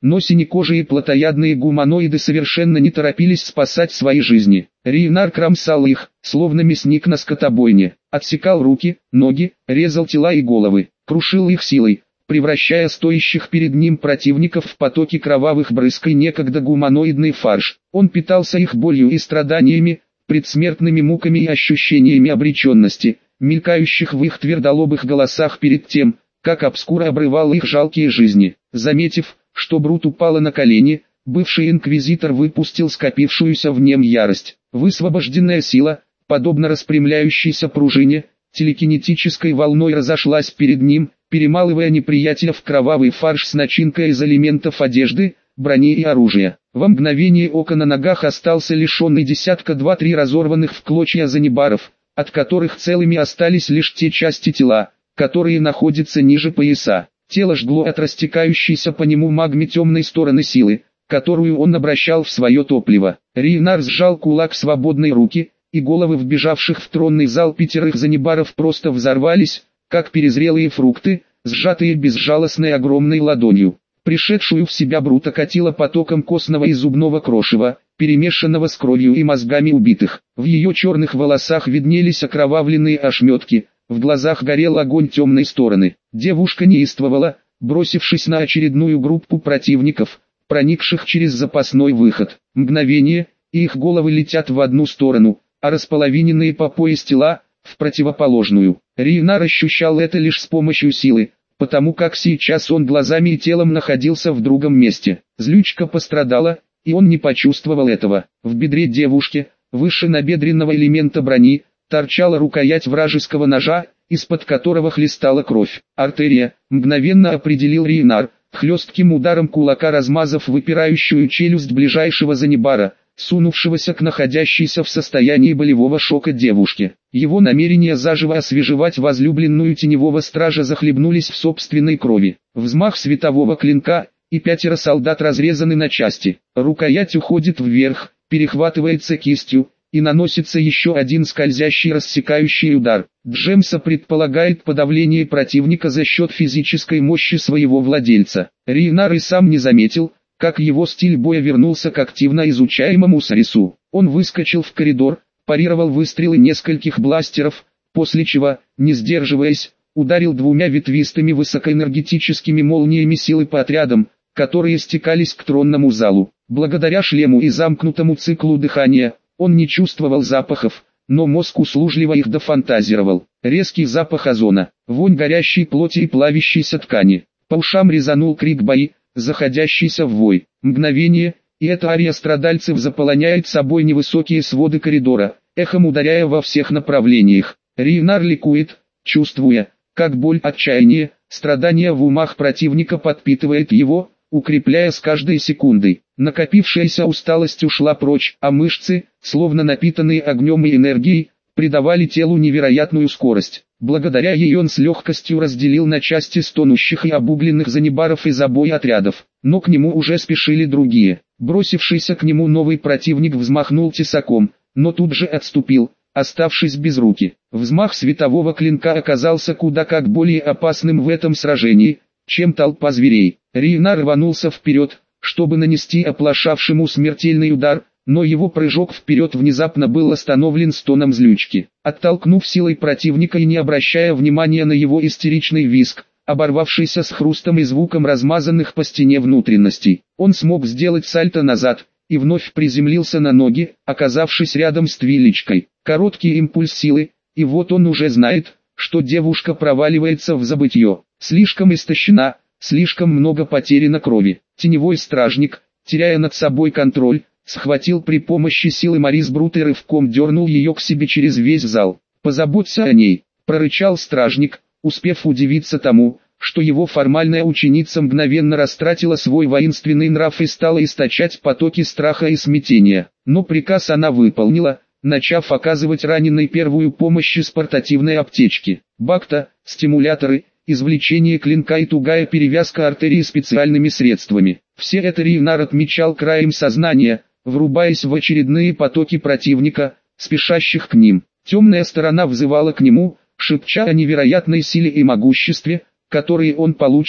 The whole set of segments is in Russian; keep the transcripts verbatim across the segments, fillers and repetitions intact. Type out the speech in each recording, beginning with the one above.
но синекожие плотоядные гуманоиды совершенно не торопились спасать свои жизни. Рейнар кромсал их, словно мясник на скотобойне, отсекал руки, ноги, резал тела и головы, крушил их силой, превращая стоящих перед ним противников в потоки кровавых брызг и некогда гуманоидный фарш. Он питался их болью и страданиями, предсмертными муками и ощущениями обреченности, мелькающих в их твердолобых голосах перед тем, как обскура обрывал их жалкие жизни. Заметив, что Брут упала на колени, бывший инквизитор выпустил скопившуюся в нем ярость. Высвобожденная сила, подобно распрямляющейся пружине, телекинетической волной разошлась перед ним, перемалывая неприятеля в кровавый фарш с начинкой из элементов одежды, брони и оружия. Во мгновение ока на ногах остался лишенный десятка два-три разорванных в клочья занебаров, от которых целыми остались лишь те части тела, которые находятся ниже пояса. Тело жгло от растекающейся по нему магме темной стороны силы, которую он обращал в свое топливо. Рейнар сжал кулак в свободной руки, и головы вбежавших в тронный зал пятерых занебаров просто взорвались, как перезрелые фрукты, сжатые безжалостной огромной ладонью. Пришедшую в себя Брут окатило потоком костного и зубного крошева, перемешанного с кровью и мозгами убитых. В ее черных волосах виднелись окровавленные ошметки, в глазах горел огонь темной стороны. Девушка неистовала, бросившись на очередную группу противников, проникших через запасной выход. Мгновение, и их головы летят в одну сторону, а располовиненные по пояс тела — в противоположную. Рейнар ощущал это лишь с помощью силы, потому как сейчас он глазами и телом находился в другом месте. Злючка пострадала, и он не почувствовал этого. В бедре девушки, выше набедренного элемента брони, торчала рукоять вражеского ножа, из-под которого хлестала кровь. Артерия, мгновенно определил Рейнар, хлестким ударом кулака размазав выпирающую челюсть ближайшего занебара, сунувшегося к находящейся в состоянии болевого шока девушке. Его намерения заживо освежевать возлюбленную теневого стража захлебнулись в собственной крови. Взмах светового клинка, и пятеро солдат разрезаны на части. Рукоять уходит вверх, перехватывается кистью, и наносится еще один скользящий рассекающий удар. Джемса предполагает подавление противника за счет физической мощи своего владельца. Рейнар и сам не заметил, как его стиль боя вернулся к активно изучаемому Сарису. Он выскочил в коридор, парировал выстрелы нескольких бластеров, после чего, не сдерживаясь, ударил двумя ветвистыми высокоэнергетическими молниями силы по отрядам, которые стекались к тронному залу. Благодаря шлему и замкнутому циклу дыхания, он не чувствовал запахов, но мозг услужливо их дофантазировал. Резкий запах озона, вонь горящей плоти и плавящейся ткани. По ушам резанул крик бои, заходящийся в вой. Мгновение, и эта ария страдальцев заполоняет собой невысокие своды коридора, эхом ударяя во всех направлениях. Рейнар ликует, чувствуя, как боль, отчаяние, страдания в умах противника подпитывает его, укрепляя с каждой секундой. Накопившаяся усталость ушла прочь, а мышцы, словно напитанные огнем и энергией, придавали телу невероятную скорость. Благодаря ей он с легкостью разделил на части стонущих и обугленных занебаров из обоих отрядов, но к нему уже спешили другие. Бросившийся к нему новый противник взмахнул тесаком, но тут же отступил, оставшись без руки. Взмах светового клинка оказался куда как более опасным в этом сражении, чем толпа зверей. Рейнар рванулся вперед, чтобы нанести оплошавшему смертельный удар, но его прыжок вперед внезапно был остановлен стоном злючки. Оттолкнув силой противника и не обращая внимания на его истеричный визг, оборвавшийся с хрустом и звуком размазанных по стене внутренностей, он смог сделать сальто назад, и вновь приземлился на ноги, оказавшись рядом с Твиличкой. Короткий импульс силы, и вот он уже знает, что девушка проваливается в забытье. Слишком истощена, слишком много потеряно крови. Теневой стражник, теряя над собой контроль, схватил при помощи силы Марис Брут и рывком дернул ее к себе через весь зал. «Позаботься о ней», — прорычал стражник, успев удивиться тому, что его формальная ученица мгновенно растратила свой воинственный нрав и стала источать потоки страха и смятения. Но приказ она выполнила, начав оказывать раненой первую помощь из портативной аптечки. Бакта, стимуляторы, извлечение клинка и тугая перевязка артерии специальными средствами. Все это Рейнар отмечал краем сознания, врубаясь в очередные потоки противника, спешащих к ним. Темная сторона взывала к нему, шепча о невероятной силе и могуществе, которые он получит,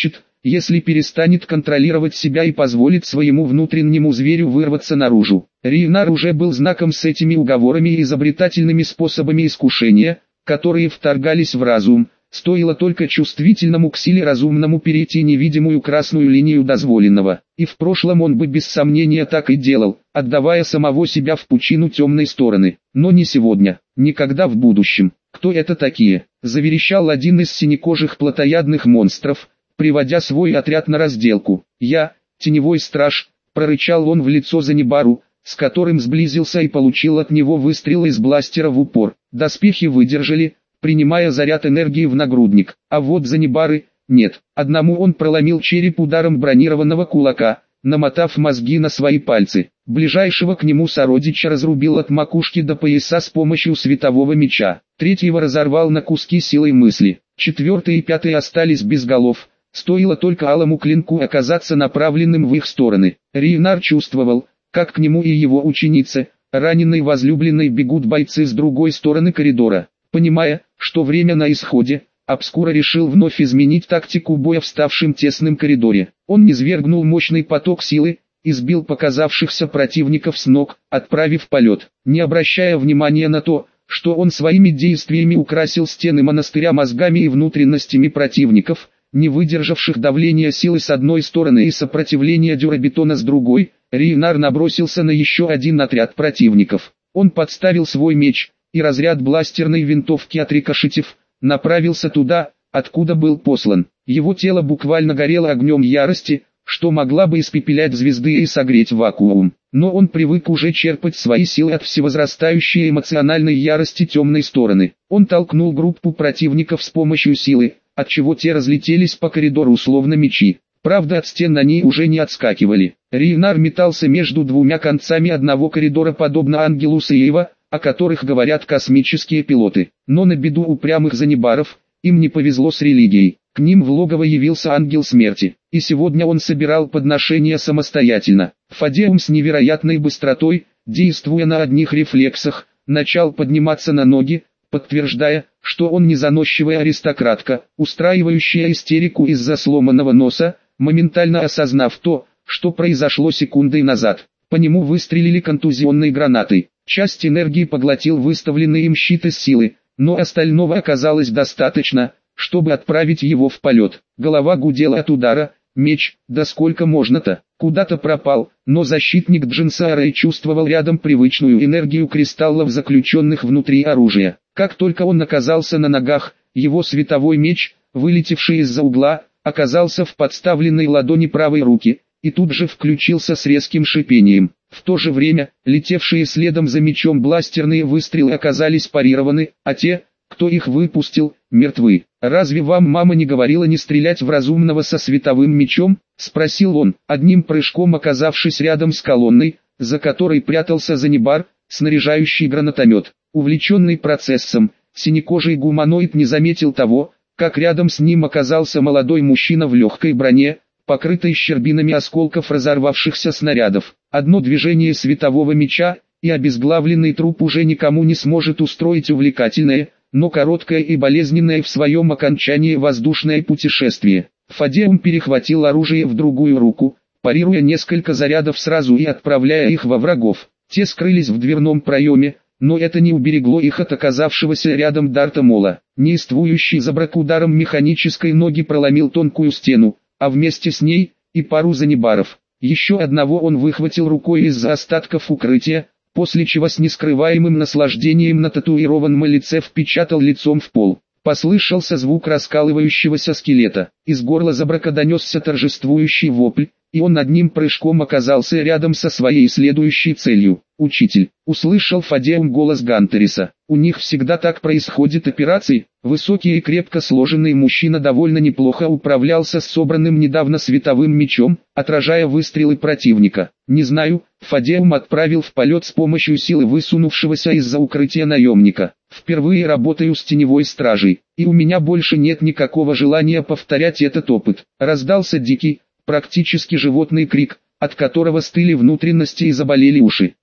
если перестанет контролировать себя и позволит своему внутреннему зверю вырваться наружу. Рейнар уже был знаком с этими уговорами и изобретательными способами искушения, которые вторгались в разум. Стоило только чувствительному к силе разумному перейти невидимую красную линию дозволенного. И в прошлом он бы без сомнения так и делал, отдавая самого себя в пучину темной стороны. Но не сегодня, никогда в будущем. «Кто это такие?» – заверещал один из синекожих плотоядных монстров, приводя свой отряд на разделку. «Я, теневой страж», – прорычал он в лицо Занибару, с которым сблизился и получил от него выстрел из бластера в упор. Доспехи выдержали, принимая заряд энергии в нагрудник, а вот Занибары – нет. Одному он проломил череп ударом бронированного кулака, намотав мозги на свои пальцы. Ближайшего к нему сородича разрубил от макушки до пояса с помощью светового меча. Третьего разорвал на куски силой мысли. Четвертый и пятый остались без голов. Стоило только алому клинку оказаться направленным в их стороны. Рейнар чувствовал, как к нему и его ученице, раненой возлюбленной, бегут бойцы с другой стороны коридора. Понимая, что время на исходе, Обскура решил вновь изменить тактику боя в ставшем тесном коридоре. Он низвергнул мощный поток силы, и сбил показавшихся противников с ног, отправив в полет, не обращая внимания на то, что он своими действиями украсил стены монастыря мозгами и внутренностями противников, не выдержавших давления силы с одной стороны и сопротивления дюрабетона с другой. Рейнар набросился на еще один отряд противников. Он подставил свой меч, и разряд бластерной винтовки, отрикошетив, направился туда, откуда был послан. Его тело буквально горело огнем ярости, что могла бы испепелять звезды и согреть вакуум. Но он привык уже черпать свои силы от всевозрастающей эмоциональной ярости темной стороны. Он толкнул группу противников с помощью силы, отчего те разлетелись по коридору словно мечи. Правда, от стен они уже не отскакивали. Рейнар метался между двумя концами одного коридора подобно ангелу Сеева, о которых говорят космические пилоты. Но на беду упрямых Занибаров, им не повезло с религией. К ним в логово явился ангел смерти, и сегодня он собирал подношения самостоятельно. Фадеум с невероятной быстротой, действуя на одних рефлексах, начал подниматься на ноги, подтверждая, что он не заносчивая аристократка, устраивающая истерику из-за сломанного носа, моментально осознав то, что произошло секундой назад. По нему выстрелили контузионной гранатой. Часть энергии поглотил выставленный им щит из силы, но остального оказалось достаточно, чтобы отправить его в полет. Голова гудела от удара, меч, да сколько можно-то, куда-то пропал, но защитник Джинсаарой чувствовал рядом привычную энергию кристаллов, заключенных внутри оружия. Как только он оказался на ногах, его световой меч, вылетевший из-за угла, оказался в подставленной ладони правой руки, и тут же включился с резким шипением. В то же время, летевшие следом за мечом бластерные выстрелы оказались парированы, а те, кто их выпустил, мертвы. «Разве вам мама не говорила не стрелять в разумного со световым мечом?» – спросил он, одним прыжком оказавшись рядом с колонной, за которой прятался Занибар, снаряжающий гранатомет. Увлеченный процессом, синекожий гуманоид не заметил того, как рядом с ним оказался молодой мужчина в легкой броне, покрытой щербинами осколков разорвавшихся снарядов. Одно движение светового меча, и обезглавленный труп уже никому не сможет устроить увлекательное, но короткое и болезненное в своем окончании воздушное путешествие. Фадеум перехватил оружие в другую руку, парируя несколько зарядов сразу и отправляя их во врагов. Те скрылись в дверном проеме, но это не уберегло их от оказавшегося рядом Дарта Мола. Неиствующий забрак ударом механической ноги проломил тонкую стену, а вместе с ней и пару Занибаров. Еще одного он выхватил рукой из-за остатков укрытия, после чего с нескрываемым наслаждением на татуированном лице впечатал лицом в пол. Послышался звук раскалывающегося скелета. Из горла забрака донесся торжествующий вопль, и он одним прыжком оказался рядом со своей следующей целью. «Учитель!» — услышал Фадеум голос Гантериса. «У них всегда так происходит операции». Высокий и крепко сложенный мужчина довольно неплохо управлялся с собранным недавно световым мечом, отражая выстрелы противника. «Не знаю», — Фадеум отправил в полет с помощью силы высунувшегося из-за укрытия наемника. «Впервые работаю с теневой стражей, и у меня больше нет никакого желания повторять этот опыт». Раздался дикий, практически животный крик, от которого стыли внутренности и заболели уши.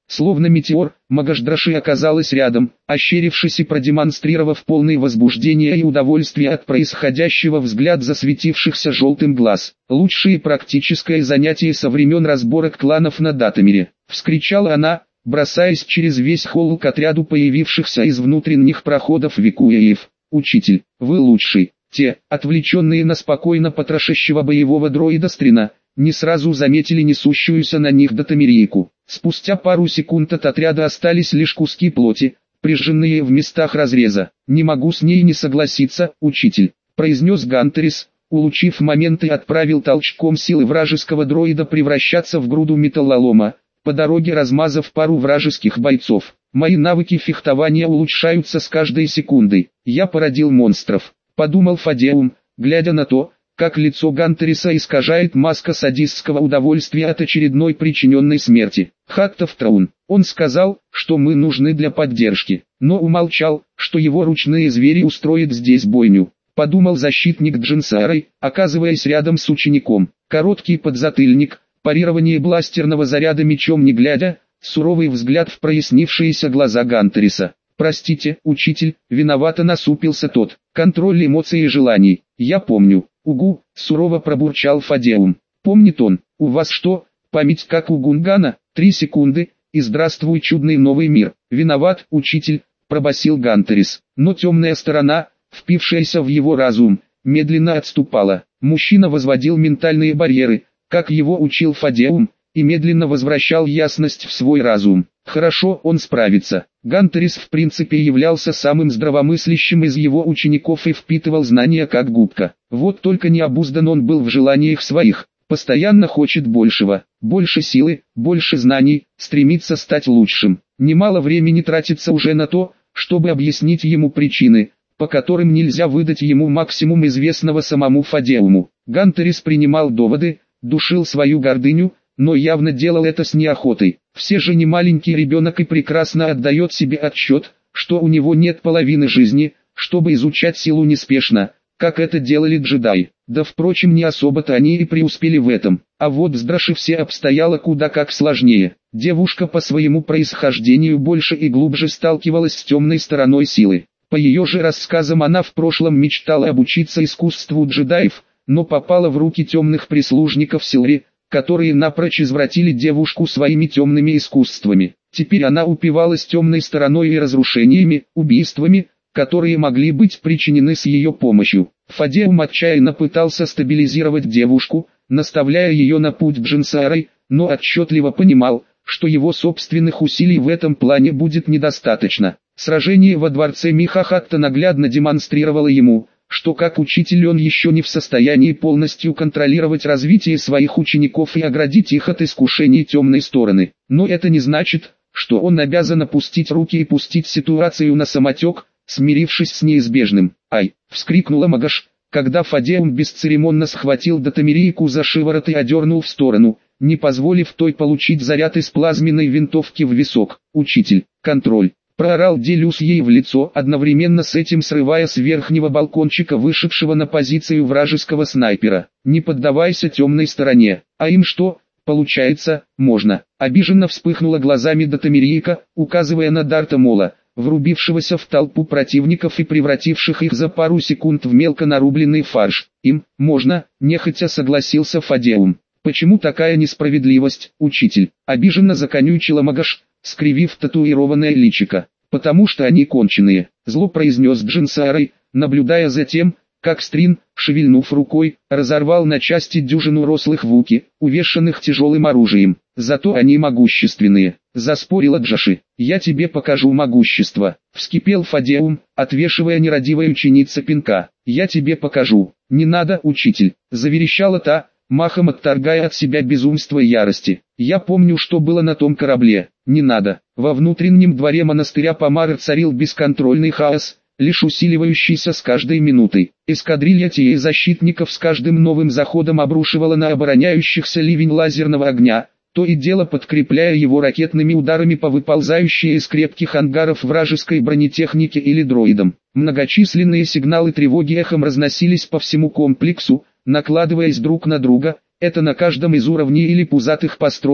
Словно метеор, Магашдраши оказалась рядом, ощерившись и продемонстрировав полное возбуждение и удовольствие от происходящего взгляд засветившихся желтым глаз. «Лучшее практическое занятие со времен разборок кланов на Датамире!» — вскричала она, бросаясь через весь холл к отряду появившихся из внутренних проходов викуеев. «Учитель, вы лучший!» Те, отвлеченные на спокойно потрошащего боевого дроида Стрина, не сразу заметили несущуюся на них датамирийку. Спустя пару секунд от отряда остались лишь куски плоти, прижженные в местах разреза. «Не могу с ней не согласиться, учитель», — произнес Гантерис, улучив момент и отправил толчком силы вражеского дроида превращаться в груду металлолома, по дороге размазав пару вражеских бойцов. «Мои навыки фехтования улучшаются с каждой секундой. Я породил монстров», — подумал Фадеум, глядя на то, как лицо Гантериса искажает маска садистского удовольствия от очередной причиненной смерти. «Хаттов Траун, он сказал, что мы нужны для поддержки, но умолчал, что его ручные звери устроят здесь бойню», — подумал защитник Джинсарой, оказываясь рядом с учеником. Короткий подзатыльник, парирование бластерного заряда мечом не глядя, суровый взгляд в прояснившиеся глаза Гантериса. «Простите, учитель», — виновато насупился тот. «Контроль эмоций и желаний, я помню». «Угу», — сурово пробурчал Фадеум. «Помнит он, у вас что, память как у Гунгана? Три секунды, и здравствуй чудный новый мир». «Виноват, учитель», — пробасил Гантерис. Но темная сторона, впившаяся в его разум, медленно отступала. Мужчина возводил ментальные барьеры, как его учил Фадеум, и медленно возвращал ясность в свой разум. Хорошо, он справится. Гантерис в принципе являлся самым здравомыслящим из его учеников и впитывал знания как губка. Вот только необуздан он был в желаниях своих, постоянно хочет большего, больше силы, больше знаний, стремится стать лучшим. Немало времени тратится уже на то, чтобы объяснить ему причины, по которым нельзя выдать ему максимум известного самому Фадеуму. Гантерис принимал доводы, душил свою гордыню, но явно делал это с неохотой. Все же не маленький ребенок и прекрасно отдает себе отчет, что у него нет половины жизни, чтобы изучать силу неспешно, как это делали джедаи. Да впрочем не особо-то они и преуспели в этом. А вот с Драши все обстояло куда как сложнее. Девушка по своему происхождению больше и глубже сталкивалась с темной стороной силы. По ее же рассказам она в прошлом мечтала обучиться искусству джедаев, но попала в руки темных прислужников Силри, которые напрочь извратили девушку своими темными искусствами. Теперь она упивалась темной стороной и разрушениями, убийствами, которые могли быть причинены с ее помощью. Фадеум отчаянно пытался стабилизировать девушку, наставляя ее на путь Джинсарой, но отчетливо понимал, что его собственных усилий в этом плане будет недостаточно. Сражение во дворце Михахатта наглядно демонстрировало ему, что как учитель он еще не в состоянии полностью контролировать развитие своих учеников и оградить их от искушений темной стороны. Но это не значит, что он обязан опустить руки и пустить ситуацию на самотек, смирившись с неизбежным. «Ай!» — вскрикнула Магаш, когда Фадеум бесцеремонно схватил датамирийку за шиворот и одернул в сторону, не позволив той получить заряд из плазменной винтовки в висок. «Учитель, контроль!» — проорал Делюс ей в лицо, одновременно с этим срывая с верхнего балкончика вышедшего на позицию вражеского снайпера. «Не поддавайся темной стороне, а им что, получается, можно?» Обиженно вспыхнула глазами датамирийка, указывая на Дарта Мола, врубившегося в толпу противников и превративших их за пару секунд в мелко нарубленный фарш. «Им можно», — нехотя согласился Фадеум. «Почему такая несправедливость, учитель?» — обиженно законючила Магаш, скривив татуированное личико. «Потому что они конченые», — зло произнес Джинсарой, наблюдая за тем, как Стрин, шевельнув рукой, разорвал на части дюжину рослых вуки, увешанных тяжелым оружием. «Зато они могущественные», — заспорила Джаши. «Я тебе покажу могущество», — вскипел Фадеум, отвешивая нерадивой ученице пинка. «Я тебе покажу». «Не надо, учитель», — заверещала та, махом отторгая от себя безумство и ярости. «Я помню, что было на том корабле». «Не надо». Во внутреннем дворе монастыря Помара царил бесконтрольный хаос, лишь усиливающийся с каждой минутой. Эскадрилья тией защитников с каждым новым заходом обрушивала на обороняющихся ливень лазерного огня, то и дело подкрепляя его ракетными ударами по выползающей из крепких ангаров вражеской бронетехнике или дроидам. Многочисленные сигналы тревоги эхом разносились по всему комплексу, накладываясь друг на друга, это на каждом из уровней или пузатых построек,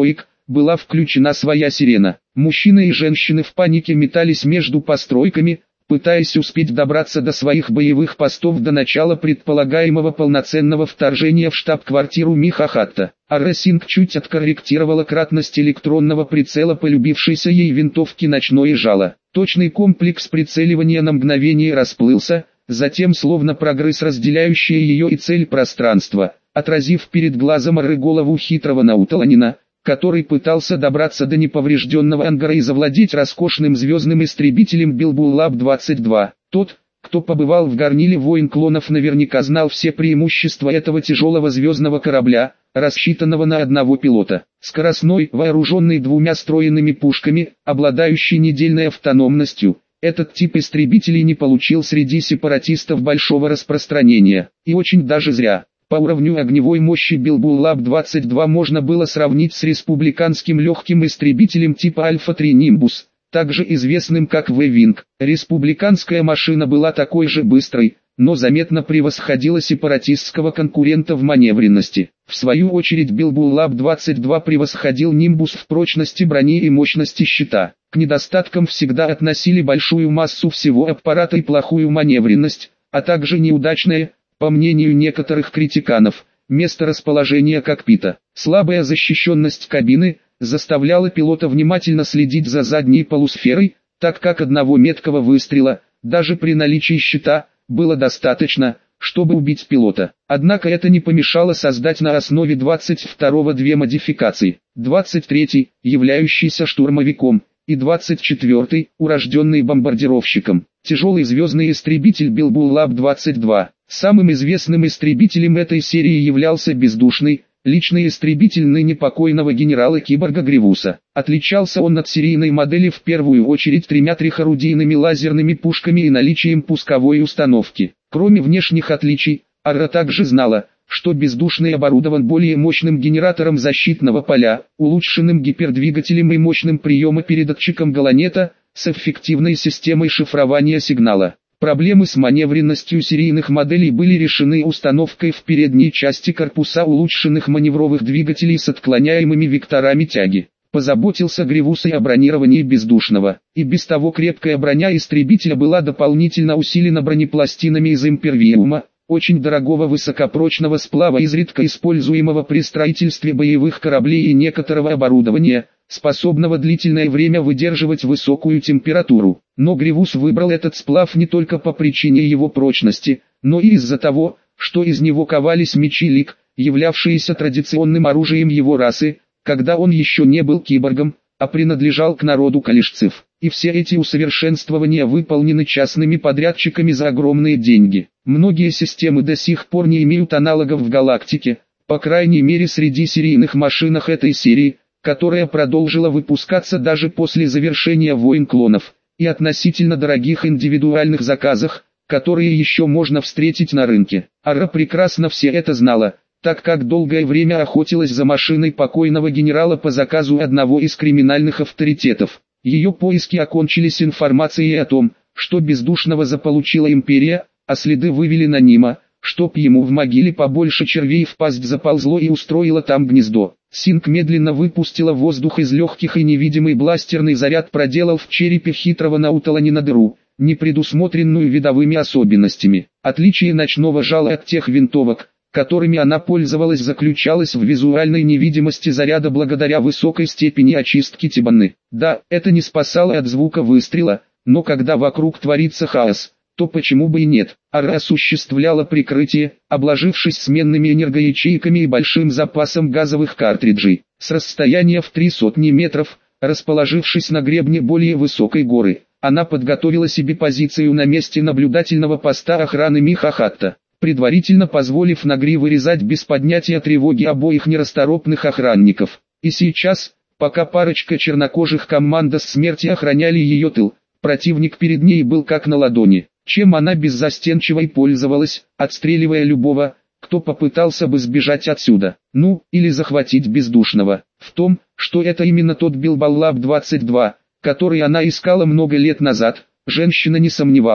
была включена своя сирена. Мужчины и женщины в панике метались между постройками, пытаясь успеть добраться до своих боевых постов до начала предполагаемого полноценного вторжения в штаб-квартиру Михахатта. Ара Синг чуть откорректировала кратность электронного прицела полюбившейся ей винтовки «Ночное жало». Точный комплекс прицеливания на мгновение расплылся, затем словно прогрыз разделяющее ее и цель пространство, отразив перед глазом Ары голову хитрого науталанина, который пытался добраться до неповрежденного ангара и завладеть роскошным звездным истребителем Билбуллаб двадцать два. Тот, кто побывал в горниле войн клонов, наверняка знал все преимущества этого тяжелого звездного корабля, рассчитанного на одного пилота. Скоростной, вооруженный двумя встроенными пушками, обладающий недельной автономностью, этот тип истребителей не получил среди сепаратистов большого распространения, и очень даже зря. По уровню огневой мощи Билбуллаб двадцать два можно было сравнить с республиканским легким истребителем типа Альфа три Нимбус, также известным как В-Винг. Республиканская машина была такой же быстрой, но заметно превосходила сепаратистского конкурента в маневренности. В свою очередь Билбуллаб двадцать два превосходил Нимбус в прочности брони и мощности щита. К недостаткам всегда относили большую массу всего аппарата и плохую маневренность, а также неудачное, по мнению некоторых критиканов, место расположения кокпита. Слабая защищенность кабины заставляла пилота внимательно следить за задней полусферой, так как одного меткого выстрела, даже при наличии щита, было достаточно, чтобы убить пилота. Однако это не помешало создать на основе двадцать второго две модификации. двадцать третий, являющийся штурмовиком, и двадцать четвёртый, урожденный бомбардировщиком. Тяжелый звездный истребитель Билбуллаб двадцать два. Самым известным истребителем этой серии являлся бездушный, личный истребитель ныне покойного генерала-киборга Гривуса. Отличался он от серийной модели в первую очередь тремя трехорудийными лазерными пушками и наличием пусковой установки. Кроме внешних отличий, Ара также знала, что бездушный оборудован более мощным генератором защитного поля, улучшенным гипердвигателем и мощным приемопередатчиком Галанета, с эффективной системой шифрования сигнала. Проблемы с маневренностью серийных моделей были решены установкой в передней части корпуса улучшенных маневровых двигателей с отклоняемыми векторами тяги. Позаботился Гривус и о бронировании бездушного. И без того крепкая броня истребителя была дополнительно усилена бронепластинами из импервиума, очень дорогого высокопрочного сплава, изредка используемого при строительстве боевых кораблей и некоторого оборудования, способного длительное время выдерживать высокую температуру. Но Гривус выбрал этот сплав не только по причине его прочности, но и из-за того, что из него ковались мечи Лик, являвшиеся традиционным оружием его расы, когда он еще не был киборгом, а принадлежал к народу калишцев. И все эти усовершенствования выполнены частными подрядчиками за огромные деньги. Многие системы до сих пор не имеют аналогов в галактике, по крайней мере среди серийных машинах этой серии, которая продолжила выпускаться даже после завершения войн клонов, и относительно дорогих индивидуальных заказах, которые еще можно встретить на рынке. Ара прекрасно все это знала, так как долгое время охотилась за машиной покойного генерала по заказу одного из криминальных авторитетов. Ее поиски окончились информацией о том, что бездушного заполучила империя, а следы вывели на Нима, чтоб ему в могиле побольше червей в пасть заползло и устроило там гнездо. Синг медленно выпустила воздух из легких, и невидимый бластерный заряд проделал в черепе хитрого науталанина дыру, не предусмотренную видовыми особенностями. Отличие ночного жала от тех винтовок, которыми она пользовалась, заключалось в визуальной невидимости заряда благодаря высокой степени очистки тебаны. Да, это не спасало от звука выстрела, но когда вокруг творится хаос, то почему бы и нет. Ара осуществляла прикрытие, обложившись сменными энергоячейками и большим запасом газовых картриджей. С расстояния в три сотни метров, расположившись на гребне более высокой горы, она подготовила себе позицию на месте наблюдательного поста охраны Михахатта, предварительно позволив Нагри вырезать без поднятия тревоги обоих нерасторопных охранников. И сейчас, пока парочка чернокожих командос смерти охраняли ее тыл, противник перед ней был как на ладони, чем она беззастенчиво и пользовалась, отстреливая любого, кто попытался бы сбежать отсюда, ну, или захватить бездушного. В том, что это именно тот Билбуллаб двадцать два, который она искала много лет назад, женщина не сомневалась.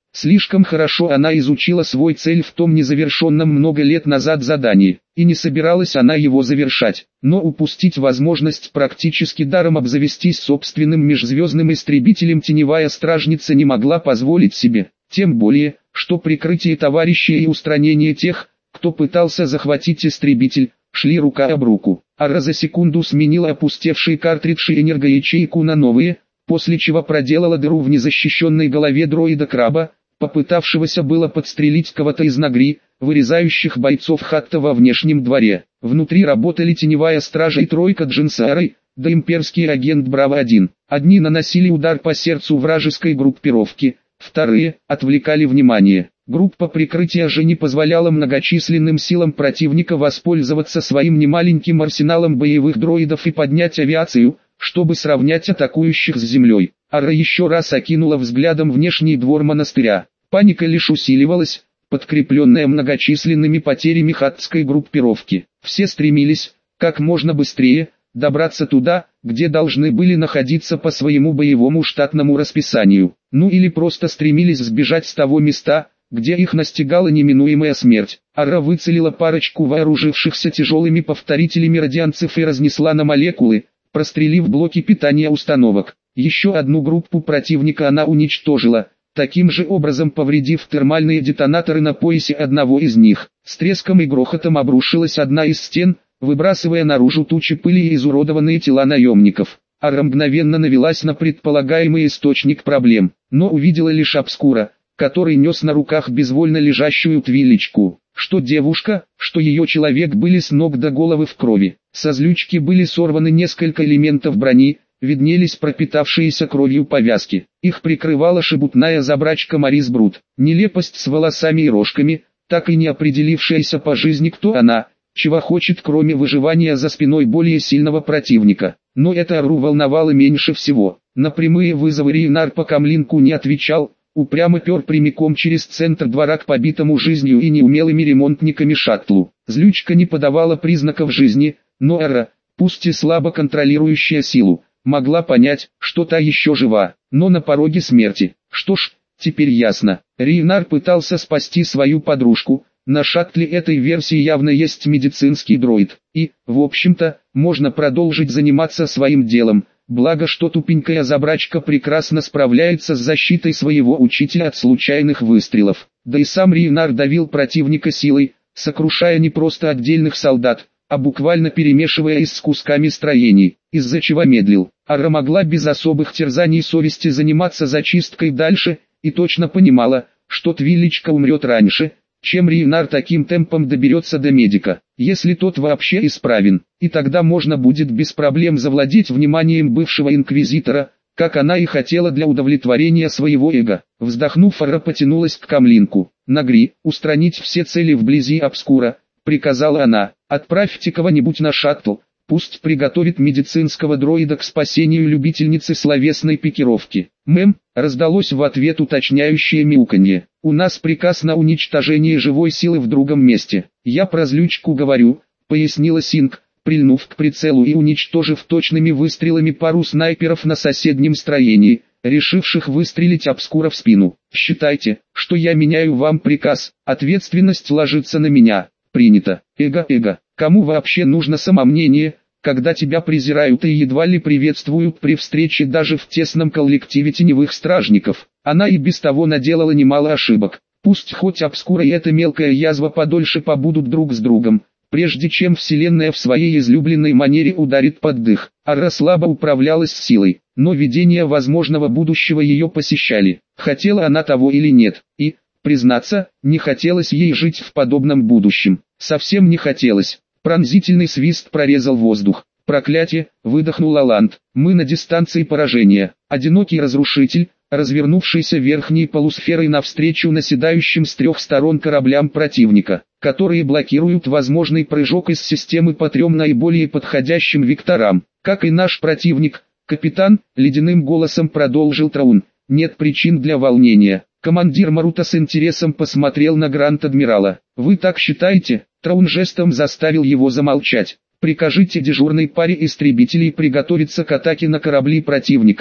Слишком хорошо она изучила свой цель в том незавершенном много лет назад задании, и не собиралась она его завершать, но упустить возможность практически даром обзавестись собственным межзвездным истребителем теневая стражница не могла позволить себе, тем более, что прикрытие товарищей и устранение тех, кто пытался захватить истребитель, шли рука об руку. Ара за секунду сменила опустевшие картриджи энергоячейку на новые, после чего проделала дыру в незащищенной голове дроида-краба, попытавшегося было подстрелить кого-то из нагри, вырезающих бойцов Хатта во внешнем дворе. Внутри работали теневая стража и тройка Джинсары, да имперский агент Браво-один. Одни наносили удар по сердцу вражеской группировки, вторые отвлекали внимание. Группа прикрытия же не позволяла многочисленным силам противника воспользоваться своим немаленьким арсеналом боевых дроидов и поднять авиацию, чтобы сравнять атакующих с землей. Ара еще раз окинула взглядом внешний двор монастыря. Паника лишь усиливалась, подкрепленная многочисленными потерями хаттской группировки. Все стремились, как можно быстрее, добраться туда, где должны были находиться по своему боевому штатному расписанию. Ну или просто стремились сбежать с того места, где их настигала неминуемая смерть. Ара выцелила парочку вооружившихся тяжелыми повторителями радианцев и разнесла на молекулы, прострелив блоки питания установок. Еще одну группу противника она уничтожила, таким же образом повредив термальные детонаторы на поясе одного из них. С треском и грохотом обрушилась одна из стен, выбрасывая наружу тучи пыли и изуродованные тела наемников. Ара мгновенно навелась на предполагаемый источник проблем, но увидела лишь обскура, который нес на руках безвольно лежащую Твилечку. Что девушка, что ее человек были с ног до головы в крови. Со злючки были сорваны несколько элементов брони, виднелись пропитавшиеся кровью повязки. Их прикрывала шебутная забрачка Марис Брут. Нелепость с волосами и рожками, так и не определившаяся по жизни кто она, чего хочет кроме выживания за спиной более сильного противника. Но это Ару волновало меньше всего. На прямые вызовы Рейнар по камлинку не отвечал, упрямо пер прямиком через центр двора к побитому жизнью и неумелыми ремонтниками шаттлу. Злючка не подавала признаков жизни, но Ара, пусть и слабо контролирующая силу, могла понять, что та еще жива, но на пороге смерти. Что ж, теперь ясно. Рейнар пытался спасти свою подружку, на шаттле этой версии явно есть медицинский дроид, и, в общем-то, можно продолжить заниматься своим делом. Благо что тупенькая забрачка прекрасно справляется с защитой своего учителя от случайных выстрелов. Да и сам Рейнар давил противника силой, сокрушая не просто отдельных солдат, а буквально перемешивая их с кусками строений, из-за чего медлил. Ара могла без особых терзаний совести заниматься зачисткой дальше, и точно понимала, что Твилечка умрет раньше, чем Рейнар таким темпом доберется до медика, если тот вообще исправен, и тогда можно будет без проблем завладеть вниманием бывшего инквизитора, как она и хотела для удовлетворения своего эго. Вздохнув, Ара потянулась к камлинку. «Нагри, устранить все цели вблизи обскура», — приказала она. «Отправьте кого-нибудь на шаттл, пусть приготовит медицинского дроида к спасению любительницы словесной пикировки». «Мэм», — раздалось в ответ уточняющее мяуканье. «У нас приказ на уничтожение живой силы в другом месте». «Я про злючку говорю», — пояснила Синг, прильнув к прицелу и уничтожив точными выстрелами пару снайперов на соседнем строении, решивших выстрелить обскура в спину. «Считайте, что я меняю вам приказ, ответственность ложится на меня». «Принято». «Эго-эго, кому вообще нужно самомнение, когда тебя презирают и едва ли приветствуют при встрече даже в тесном коллективе теневых стражников?» Она и без того наделала немало ошибок. Пусть хоть обскура и эта мелкая язва подольше побудут друг с другом, прежде чем вселенная в своей излюбленной манере ударит под дых. Ара слабо управлялась силой, но видения возможного будущего ее посещали. Хотела она того или нет, и, признаться, не хотелось ей жить в подобном будущем. Совсем не хотелось. Пронзительный свист прорезал воздух. «Проклятие!» — выдохнул Аланд. «Мы на дистанции поражения. Одинокий разрушитель, развернувшийся верхней полусферой навстречу наседающим с трех сторон кораблям противника, которые блокируют возможный прыжок из системы по трем наиболее подходящим векторам. Как и наш противник, капитан», — ледяным голосом продолжил Траун, — «нет причин для волнения». Командир Марута с интересом посмотрел на Гранд-адмирала. «Вы так считаете?» Траун жестом заставил его замолчать. «Прикажите дежурной паре истребителей приготовиться к атаке на корабли противника»,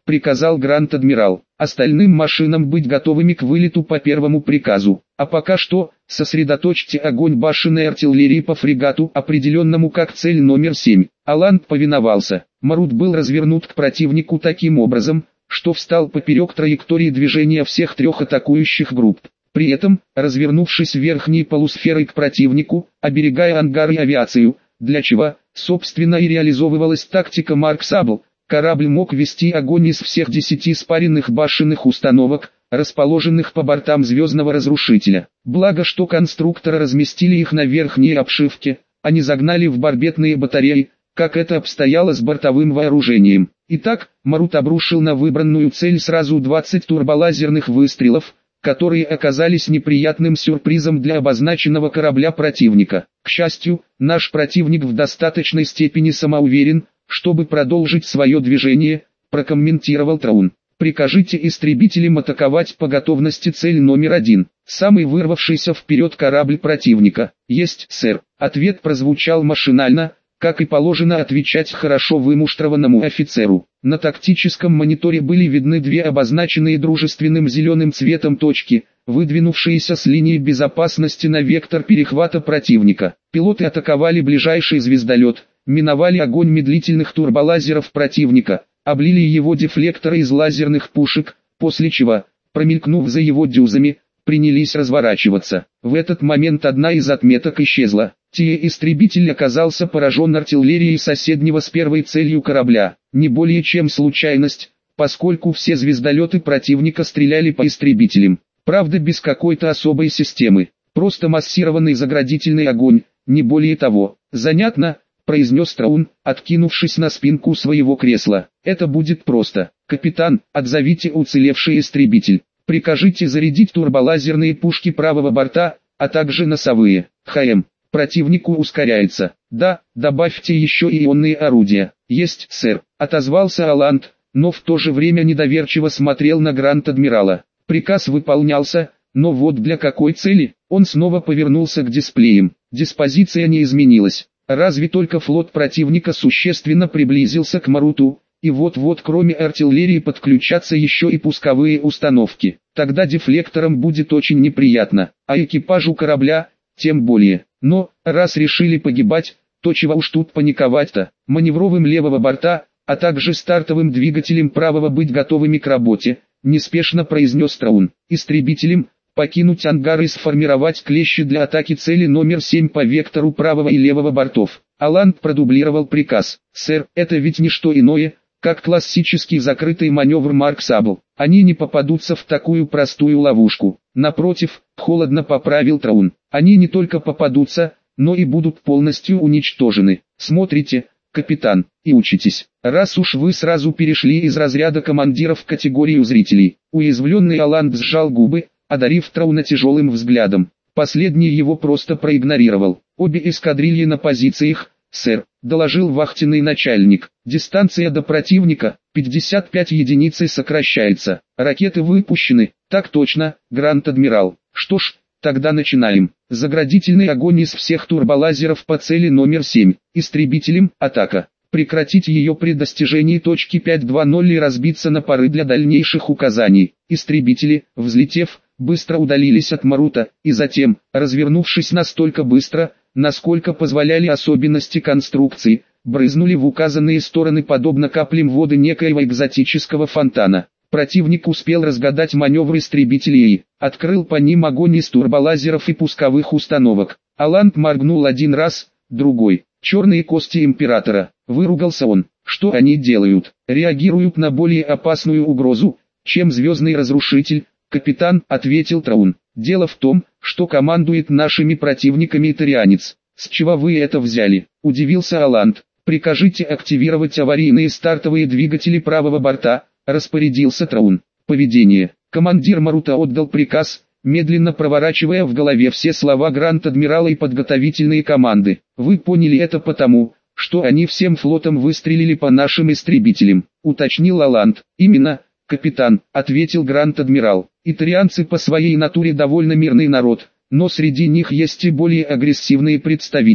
приказал Гранд-адмирал. Остальным машинам быть готовыми к вылету по первому приказу. А пока что, сосредоточьте огонь башенной артиллерии по фрегату, определенному как цель номер семь. Аланд повиновался. Марут был развернут к противнику таким образом, что встал поперек траектории движения всех трех атакующих групп. При этом, развернувшись верхней полусферой к противнику, оберегая ангар и авиацию, для чего, собственно, и реализовывалась тактика Марк Сабл, корабль мог вести огонь из всех десяти спаренных башенных установок, расположенных по бортам звездного разрушителя. Благо, что конструкторы разместили их на верхней обшивке, а не загнали в барбетные батареи, как это обстояло с бортовым вооружением. Итак, Марут обрушил на выбранную цель сразу двадцать турболазерных выстрелов, которые оказались неприятным сюрпризом для обозначенного корабля противника. К счастью, наш противник в достаточной степени самоуверен, чтобы продолжить свое движение, прокомментировал Траун. Прикажите истребителям атаковать по готовности цель номер один. Самый вырвавшийся вперед корабль противника. Есть, сэр. Ответ прозвучал машинально, как и положено отвечать хорошо вымуштрованному офицеру. На тактическом мониторе были видны две обозначенные дружественным зеленым цветом точки, выдвинувшиеся с линии безопасности на вектор перехвата противника. Пилоты атаковали ближайший звездолет, миновали огонь медлительных турболазеров противника, облили его дефлекторы из лазерных пушек, после чего, промелькнув за его дюзами, принялись разворачиваться. В этот момент одна из отметок исчезла. Те-истребитель оказался поражен артиллерией соседнего с первой целью корабля. Не более чем случайность, поскольку все звездолеты противника стреляли по истребителям. Правда, без какой-то особой системы. Просто массированный заградительный огонь, не более того. Занятно, произнес Траун, откинувшись на спинку своего кресла. Это будет просто. Капитан, отзовите уцелевший истребитель. Прикажите зарядить турболазерные пушки правого борта, а также носовые. ХМ. Противнику ускоряется. Да, добавьте еще и ионные орудия. Есть, сэр, отозвался Аланд, но в то же время недоверчиво смотрел на Гранд-адмирала. Приказ выполнялся, но вот для какой цели? Он снова повернулся к дисплеям. Диспозиция не изменилась. Разве только флот противника существенно приблизился к Маруту, и вот-вот кроме артиллерии подключатся еще и пусковые установки. Тогда дефлекторам будет очень неприятно, а экипажу корабля, тем более. Но, раз решили погибать, то чего уж тут паниковать-то, маневровым левого борта, а также стартовым двигателем правого быть готовыми к работе, неспешно произнес Траун. Истребителям, покинуть ангар и сформировать клещи для атаки цели номер семь по вектору правого и левого бортов. Аланд продублировал приказ. Сэр, это ведь не что иное, как классический закрытый маневр Марк Сабл. Они не попадутся в такую простую ловушку. Напротив, холодно поправил Траун. Они не только попадутся, но и будут полностью уничтожены. Смотрите, капитан, и учитесь. Раз уж вы сразу перешли из разряда командиров в категорию зрителей. Уязвленный Аланд сжал губы, одарив Трауна тяжелым взглядом. Последний его просто проигнорировал. Обе эскадрильи на позициях, сэр, доложил вахтенный начальник. Дистанция до противника, пятьдесят пять единиц сокращается. Ракеты выпущены. Так точно, Гранд-адмирал. Что ж, тогда начинаем. Заградительный огонь из всех турболазеров по цели номер семь. Истребителям, атака. Прекратить ее при достижении точки пять два ноль и разбиться на пары для дальнейших указаний. Истребители, взлетев, быстро удалились от Марута, и затем, развернувшись настолько быстро, насколько позволяли особенности конструкции, брызнули в указанные стороны подобно каплям воды некоего экзотического фонтана. Противник успел разгадать маневр истребителей и открыл по ним огонь из турболазеров и пусковых установок. Аланд моргнул один раз, другой. Черные кости императора. Выругался он. Что они делают? Реагируют на более опасную угрозу, чем звездный разрушитель. Капитан, ответил Траун. Дело в том, что командует нашими противниками итарианец. С чего вы это взяли? Удивился Аланд. Прикажите активировать аварийные стартовые двигатели правого борта, распорядился Траун. Поведение. Командир Марута отдал приказ, медленно проворачивая в голове все слова Гранд-адмирала и подготовительные команды. Вы поняли это потому, что они всем флотом выстрелили по нашим истребителям, уточнил Аланд. Именно, капитан, ответил Гранд-адмирал. Итарианцы по своей натуре довольно мирный народ, но среди них есть и более агрессивные представители.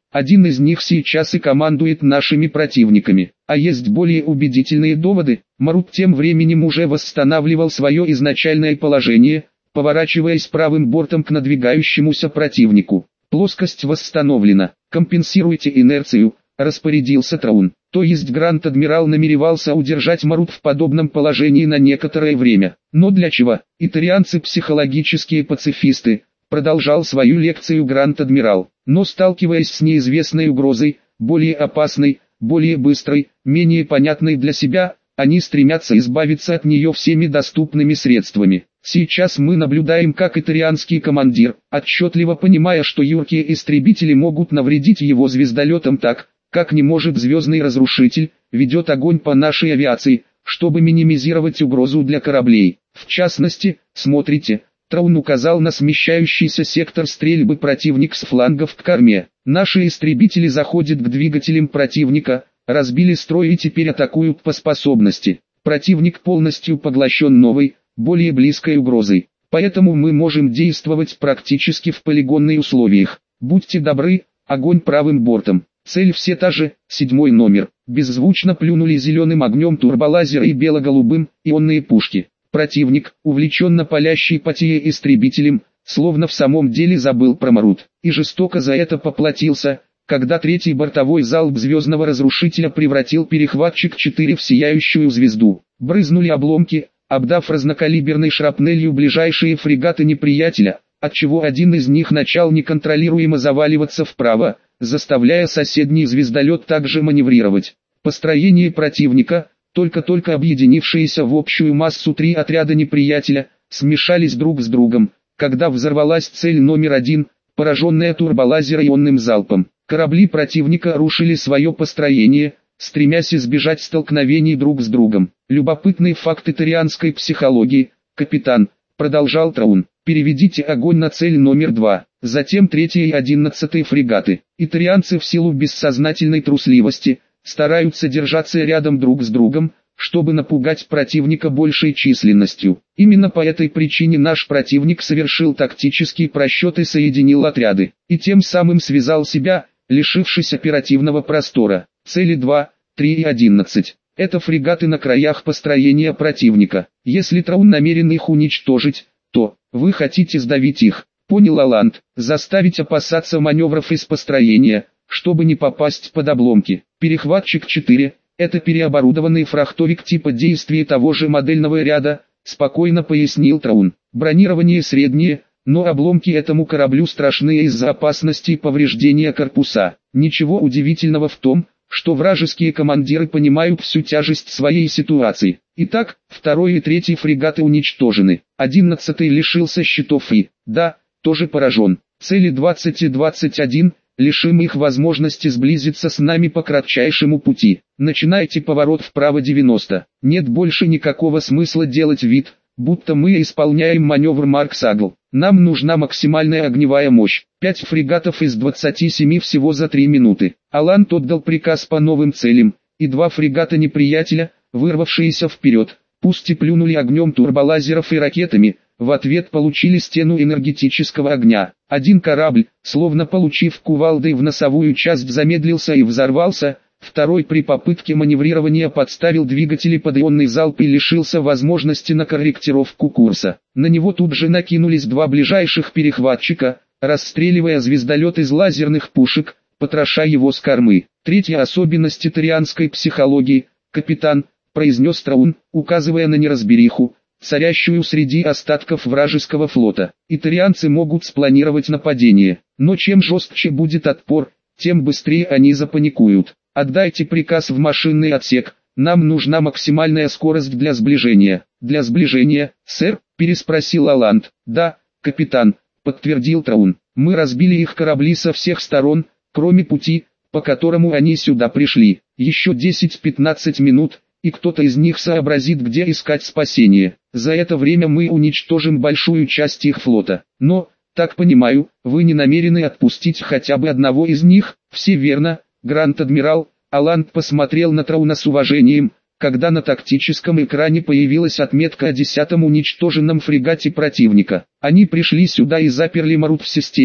Один из них сейчас и командует нашими противниками. А есть более убедительные доводы. Марут тем временем уже восстанавливал свое изначальное положение, поворачиваясь правым бортом к надвигающемуся противнику. Плоскость восстановлена. Компенсируйте инерцию, распорядился Траун. То есть Гранд-Адмирал намеревался удержать Марут в подобном положении на некоторое время. Но для чего? Итарианцы психологические пацифисты, продолжал свою лекцию Гранд-Адмирал. Но сталкиваясь с неизвестной угрозой, более опасной, более быстрой, менее понятной для себя, они стремятся избавиться от нее всеми доступными средствами. Сейчас мы наблюдаем, как итарианский командир, отчетливо понимая, что юркие истребители могут навредить его звездолетам так, как не может звездный разрушитель, ведет огонь по нашей авиации, чтобы минимизировать угрозу для кораблей. В частности, смотрите, Траун указал на смещающийся сектор стрельбы противник с флангов к корме. Наши истребители заходят к двигателям противника, разбили строй и теперь атакуют по способности. Противник полностью поглощен новой, более близкой угрозой. Поэтому мы можем действовать практически в полигонных условиях. Будьте добры, огонь правым бортом. Цель все та же, седьмой номер. Беззвучно плюнули зеленым огнем турболазеры и бело-голубым, ионные пушки. Противник, увлеченно палящий по тие истребителям, словно в самом деле забыл про Марут. И жестоко за это поплатился, когда третий бортовой залп звездного разрушителя превратил перехватчик четыре в сияющую звезду. Брызнули обломки, обдав разнокалиберной шрапнелью ближайшие фрегаты неприятеля, отчего один из них начал неконтролируемо заваливаться вправо, заставляя соседний звездолет также маневрировать. Построение противника, только-только объединившиеся в общую массу три отряда неприятеля, смешались друг с другом, когда взорвалась цель номер один, пораженная турболазер-ионным залпом. Корабли противника рушили свое построение, стремясь избежать столкновений друг с другом. Любопытный факт итарианской психологии, капитан, продолжал Траун. Переведите огонь на цель номер два, затем третья и одиннадцатая фрегаты. Итарианцы в силу бессознательной трусливости стараются держаться рядом друг с другом, чтобы напугать противника большей численностью. Именно по этой причине наш противник совершил тактический просчет и соединил отряды, и тем самым связал себя, лишившись оперативного простора. Цели два, три и одиннадцать. Это фрегаты на краях построения противника. Если Траун намерен их уничтожить, то вы хотите сдавить их. Понял Аланд, заставить опасаться маневров из построения, чтобы не попасть под обломки. Перехватчик четыре – это переоборудованный фрахтовик типа действия того же модельного ряда, спокойно пояснил Траун. Бронирование среднее, но обломки этому кораблю страшны из-за опасности повреждения корпуса. Ничего удивительного в том, что вражеские командиры понимают всю тяжесть своей ситуации. Итак, второй и третий фрегаты уничтожены. Одиннадцатый лишился щитов и, да, тоже поражен. Цели двадцать и двадцать один, лишим их возможности сблизиться с нами по кратчайшему пути. Начинайте поворот вправо девяносто. Нет больше никакого смысла делать вид, будто мы исполняем маневр Марк-Сагл. Нам нужна максимальная огневая мощь. Пять фрегатов из двадцати семи всего за три минуты. Аланд отдал приказ по новым целям, и два фрегата неприятеля, вырвавшиеся вперед, пусть и плюнули огнем турболазеров и ракетами, в ответ получили стену энергетического огня. Один корабль, словно получив кувалдой в носовую часть, замедлился и взорвался, второй при попытке маневрирования подставил двигатели под ионный залп и лишился возможности на корректировку курса. На него тут же накинулись два ближайших перехватчика, расстреливая звездолет из лазерных пушек, потроша его с кормы. Третья особенность итарианской психологии, капитан, произнес Траун, указывая на неразбериху, царящую среди остатков вражеского флота. Итарианцы могут спланировать нападение, но чем жестче будет отпор, тем быстрее они запаникуют. Отдайте приказ в машинный отсек, нам нужна максимальная скорость для сближения. Для сближения, сэр, переспросил Аланд. Да, капитан, подтвердил Траун. Мы разбили их корабли со всех сторон, кроме пути, по которому они сюда пришли. Еще десять-пятнадцать минут, и кто-то из них сообразит, где искать спасение. За это время мы уничтожим большую часть их флота. Но, так понимаю, вы не намерены отпустить хотя бы одного из них? Все верно, Гранд-Адмирал. Аланд посмотрел на Трауна с уважением, когда на тактическом экране появилась отметка о десятом уничтоженном фрегате противника. Они пришли сюда и заперли Марут в системе,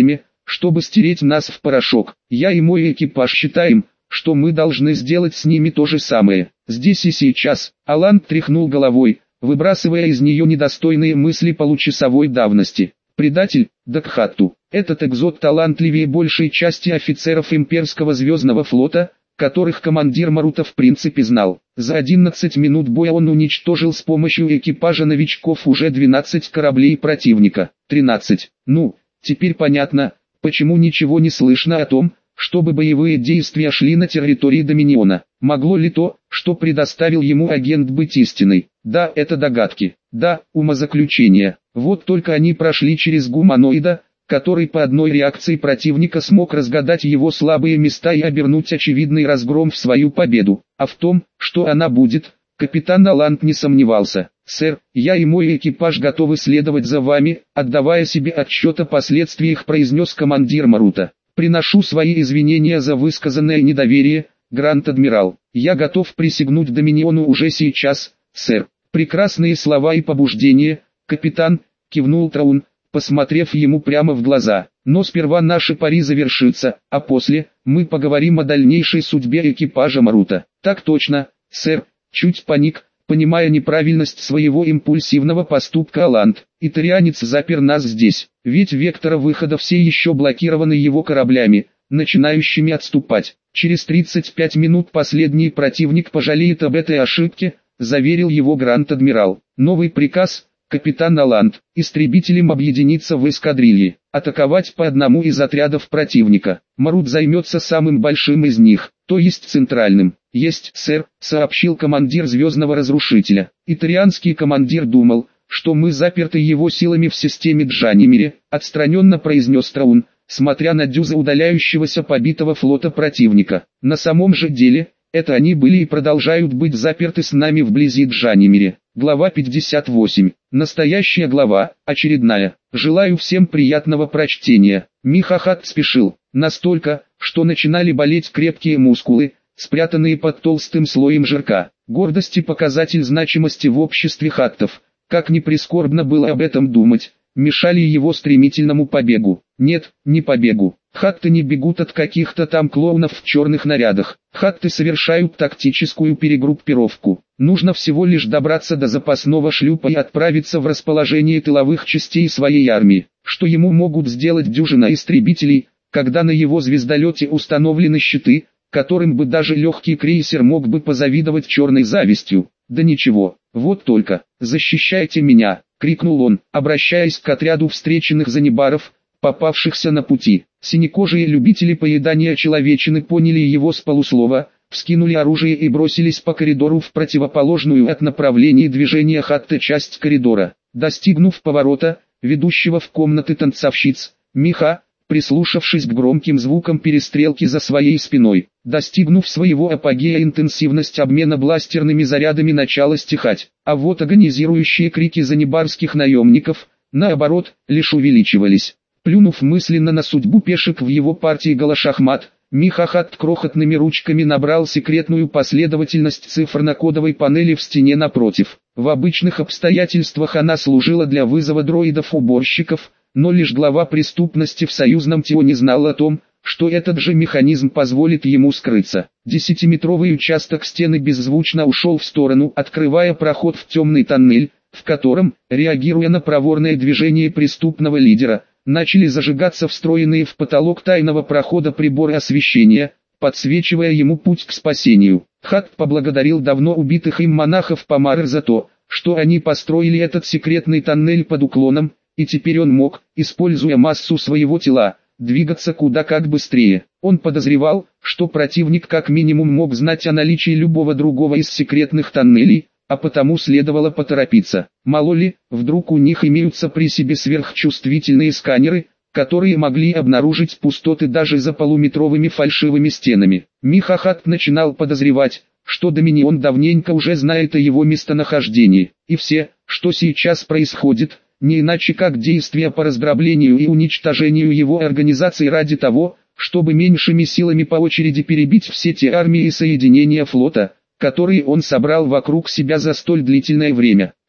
чтобы стереть нас в порошок. Я и мой экипаж считаем, что мы должны сделать с ними то же самое. Здесь и сейчас. Аланд тряхнул головой, выбрасывая из нее недостойные мысли получасовой давности. Предатель, Дакхатту. Этот экзот талантливее большей части офицеров имперского звездного флота, которых командир Маруто в принципе знал. За одиннадцать минут боя он уничтожил с помощью экипажа новичков уже двенадцать кораблей противника. тринадцать. Ну, теперь понятно, почему ничего не слышно о том, чтобы боевые действия шли на территории Доминиона. Могло ли то, что предоставил ему агент, быть истиной? Да, это догадки. Да, умозаключения. Вот только они прошли через гуманоида, который по одной реакции противника смог разгадать его слабые места и обернуть очевидный разгром в свою победу. А в том, что она будет, капитан Аланд не сомневался. «Сэр, я и мой экипаж готовы следовать за вами», отдавая себе отчет о последствиях, произнес командир Маруто. «Приношу свои извинения за высказанное недоверие, Гранд-адмирал. Я готов присягнуть Доминиону уже сейчас, сэр». «Прекрасные слова и побуждения, капитан», кивнул Траун, посмотрев ему прямо в глаза. «Но сперва наши пари завершится, а после, мы поговорим о дальнейшей судьбе экипажа Маруто». «Так точно, сэр», чуть паник, понимая неправильность своего импульсивного поступка Аланд. «Итарианец запер нас здесь, ведь вектора выхода все еще блокированы его кораблями, начинающими отступать. Через тридцать пять минут последний противник пожалеет об этой ошибке», заверил его Гранд-адмирал. «Новый приказ, капитан Аланд, истребителям объединиться в эскадрильи, атаковать по одному из отрядов противника. Марут займется самым большим из них, то есть центральным». «Есть, сэр», сообщил командир Звездного Разрушителя. Итарианский командир думал, что мы заперты его силами в системе Джанимире, отстраненно произнес Траун, смотря на дюзы удаляющегося побитого флота противника. На самом же деле, это они были и продолжают быть заперты с нами вблизи Джанимире. Глава пятьдесят восемь. Настоящая глава, очередная. Желаю всем приятного прочтения. Михахат спешил, настолько, что начинали болеть крепкие мускулы, спрятанные под толстым слоем жирка. Гордость и показатель значимости в обществе хаттов, как ни прискорбно было об этом думать, мешали его стремительному побегу. Нет, не побегу. Хатты не бегут от каких-то там клоунов в черных нарядах. Хатты совершают тактическую перегруппировку. Нужно всего лишь добраться до запасного шлюпа и отправиться в расположение тыловых частей своей армии. Что ему могут сделать дюжина истребителей, когда на его звездолете установлены щиты, которым бы даже легкий крейсер мог бы позавидовать черной завистью? Да ничего, вот только, «Защищайте меня!» — крикнул он, обращаясь к отряду встреченных занибаров, попавшихся на пути. Синекожие любители поедания человечины поняли его с полуслова, вскинули оружие и бросились по коридору в противоположную от направления движения хатты часть коридора. Достигнув поворота, ведущего в комнаты танцовщиц, Миха, прислушавшись к громким звукам перестрелки за своей спиной, достигнув своего апогея, интенсивность обмена бластерными зарядами начала стихать, а вот агонизирующие крики занибарских наемников, наоборот, лишь увеличивались. Плюнув мысленно на судьбу пешек в его партии Галашахмат, Михахат крохотными ручками набрал секретную последовательность цифр на кодовой панели в стене напротив. В обычных обстоятельствах она служила для вызова дроидов-уборщиков, но лишь глава преступности в союзном ТИО не знал о том, что этот же механизм позволит ему скрыться. Десятиметровый участок стены беззвучно ушел в сторону, открывая проход в темный тоннель, в котором, реагируя на проворное движение преступного лидера, начали зажигаться встроенные в потолок тайного прохода приборы освещения, подсвечивая ему путь к спасению. Хат поблагодарил давно убитых им монахов Помары за то, что они построили этот секретный тоннель под уклоном, и теперь он мог, используя массу своего тела, двигаться куда как быстрее. Он подозревал, что противник как минимум мог знать о наличии любого другого из секретных тоннелей, а потому следовало поторопиться. Мало ли, вдруг у них имеются при себе сверхчувствительные сканеры, которые могли обнаружить пустоты даже за полуметровыми фальшивыми стенами. Михахат начинал подозревать, что Доминион давненько уже знает о его местонахождении, и все, что сейчас происходит, не иначе как действия по раздроблению и уничтожению его организации ради того, чтобы меньшими силами по очереди перебить все те армии и соединения флота, которые он собрал вокруг себя за столь длительное время.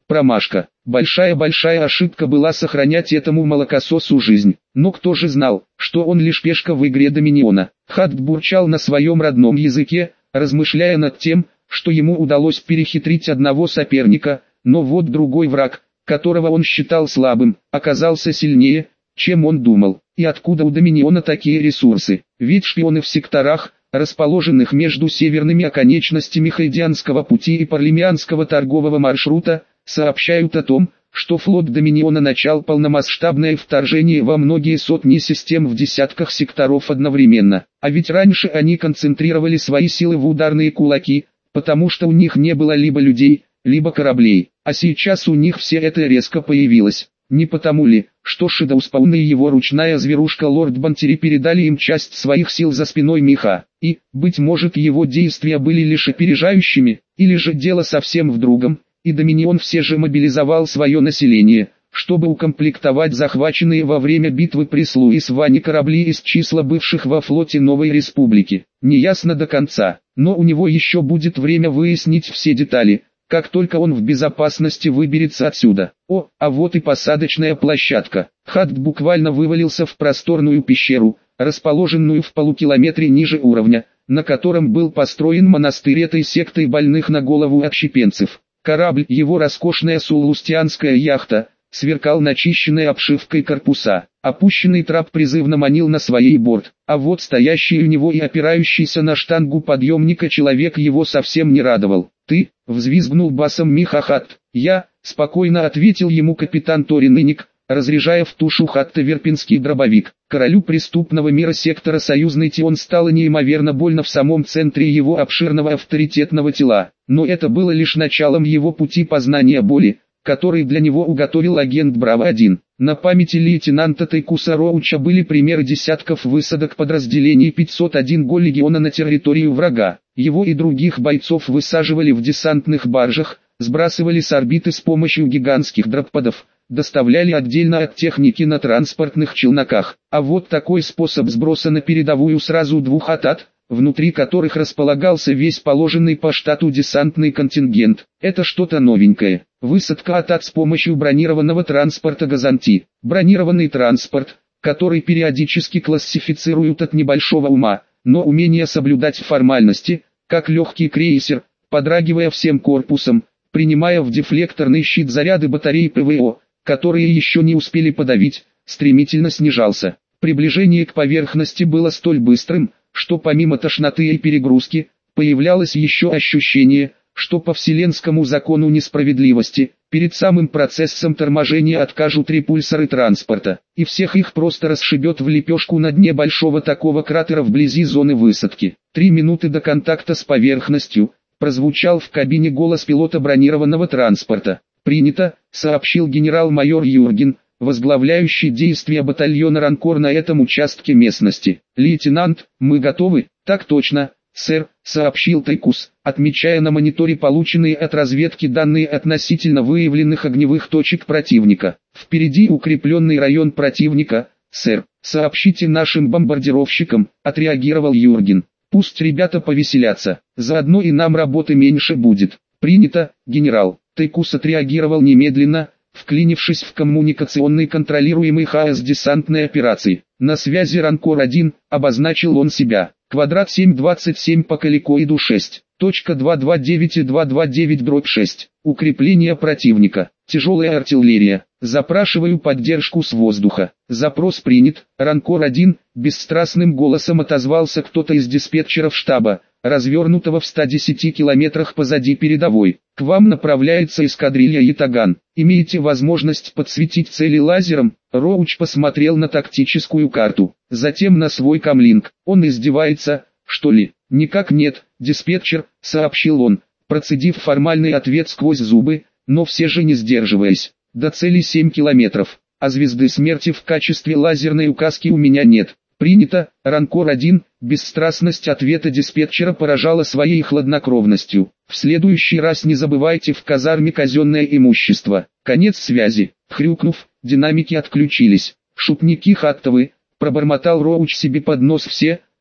Промашка. Большая-большая ошибка была сохранять этому молокососу жизнь. Но кто же знал, что он лишь пешка в игре Доминиона. Хатт бурчал на своем родном языке, размышляя над тем, что ему удалось перехитрить одного соперника, но вот другой враг, которого он считал слабым, оказался сильнее, чем он думал. И откуда у Доминиона такие ресурсы? Ведь шпионы в секторах, расположенных между северными оконечностями Хайдианского пути и Парлемианского торгового маршрута, сообщают о том, что флот Доминиона начал полномасштабное вторжение во многие сотни систем в десятках секторов одновременно. А ведь раньше они концентрировали свои силы в ударные кулаки, потому что у них не было либо людей, либо кораблей, а сейчас у них все это резко появилось. Не потому ли, что Шэдоуспаун и его ручная зверушка Лорд Бантери передали им часть своих сил за спиной меха, и, быть может, его действия были лишь опережающими, или же дело совсем в другом, и Доминион все же мобилизовал свое население, чтобы укомплектовать захваченные во время битвы при Слуис-Ване корабли из числа бывших во флоте Новой Республики. Неясно до конца, но у него еще будет время выяснить все детали, как только он в безопасности выберется отсюда. О, а вот и посадочная площадка. Хатт буквально вывалился в просторную пещеру, расположенную в полукилометре ниже уровня, на котором был построен монастырь этой сектой больных на голову отщепенцев. Корабль, его роскошная суллустианская яхта, сверкал начищенной обшивкой корпуса. Опущенный трап призывно манил на своей борт, а вот стоящий у него и опирающийся на штангу подъемника человек его совсем не радовал. «Ты?» — взвизгнул басом Миха Хатт. «Я», — спокойно ответил ему капитан Торин Иник, разряжая в тушу Хатта верпинский дробовик. Королю преступного мира сектора Союзный Тион стало неимоверно больно в самом центре его обширного авторитетного тела, но это было лишь началом его пути познания боли, который для него уготовил агент Браво-один. На памяти лейтенанта Тайкуса Роуча были примеры десятков высадок подразделений пятьсот один Го легиона на территорию врага. Его и других бойцов высаживали в десантных баржах, сбрасывали с орбиты с помощью гигантских дроппадов, доставляли отдельно от техники на транспортных челноках. А вот такой способ сброса на передовую сразу двух атак, внутри которых располагался весь положенный по штату десантный контингент. Это что-то новенькое. Высадка атак с помощью бронированного транспорта Газанти. Бронированный транспорт, который периодически классифицируют от небольшого ума, но умение соблюдать формальности, как легкий крейсер, подрагивая всем корпусом, принимая в дефлекторный щит заряды батарей ПВО, которые еще не успели подавить, стремительно снижался. Приближение к поверхности было столь быстрым, что помимо тошноты и перегрузки, появлялось еще ощущение, что по вселенскому закону несправедливости, перед самым процессом торможения откажут репульсоры транспорта, и всех их просто расшибет в лепешку на дне большого такого кратера вблизи зоны высадки. Три минуты до контакта с поверхностью, прозвучал в кабине голос пилота бронированного транспорта. «Принято», — сообщил генерал-майор Юрген, возглавляющий действия батальона «Ранкор» на этом участке местности. «Лейтенант, мы готовы?» «Так точно, сэр», — сообщил Тайкус, отмечая на мониторе полученные от разведки данные относительно выявленных огневых точек противника. «Впереди укрепленный район противника, сэр. Сообщите нашим бомбардировщикам», — отреагировал Юрген. «Пусть ребята повеселятся, заодно и нам работы меньше будет». «Принято, генерал». Тайкус отреагировал немедленно, вклинившись в коммуникационный контролируемый ХАЭС десантной операции. «На связи Ранкор один», обозначил он себя. «Квадрат семь двадцать семь по Каликоиду шесть. Точка два два девять и два два девять дробь шесть. Укрепление противника. Тяжелая артиллерия. Запрашиваю поддержку с воздуха». «Запрос принят». «Ранкор один», бесстрастным голосом отозвался кто-то из диспетчеров штаба, развернутого в ста десяти километрах позади передовой. «К вам направляется эскадрилья Ятаган. Имеете возможность подсветить цели лазером?» Роуч посмотрел на тактическую карту, затем на свой камлинг. «Он издевается, что ли?» «Никак нет, диспетчер», — сообщил он, процедив формальный ответ сквозь зубы, но все же не сдерживаясь. «До цели семь километров, а звезды смерти в качестве лазерной указки у меня нет». «Принято, Ранкор один», бесстрастность ответа диспетчера поражала своей хладнокровностью. «В следующий раз не забывайте в казарме казенное имущество». Конец связи. Хрюкнув, динамики отключились. «Шутники хаттовы», пробормотал Роуч себе под нос все,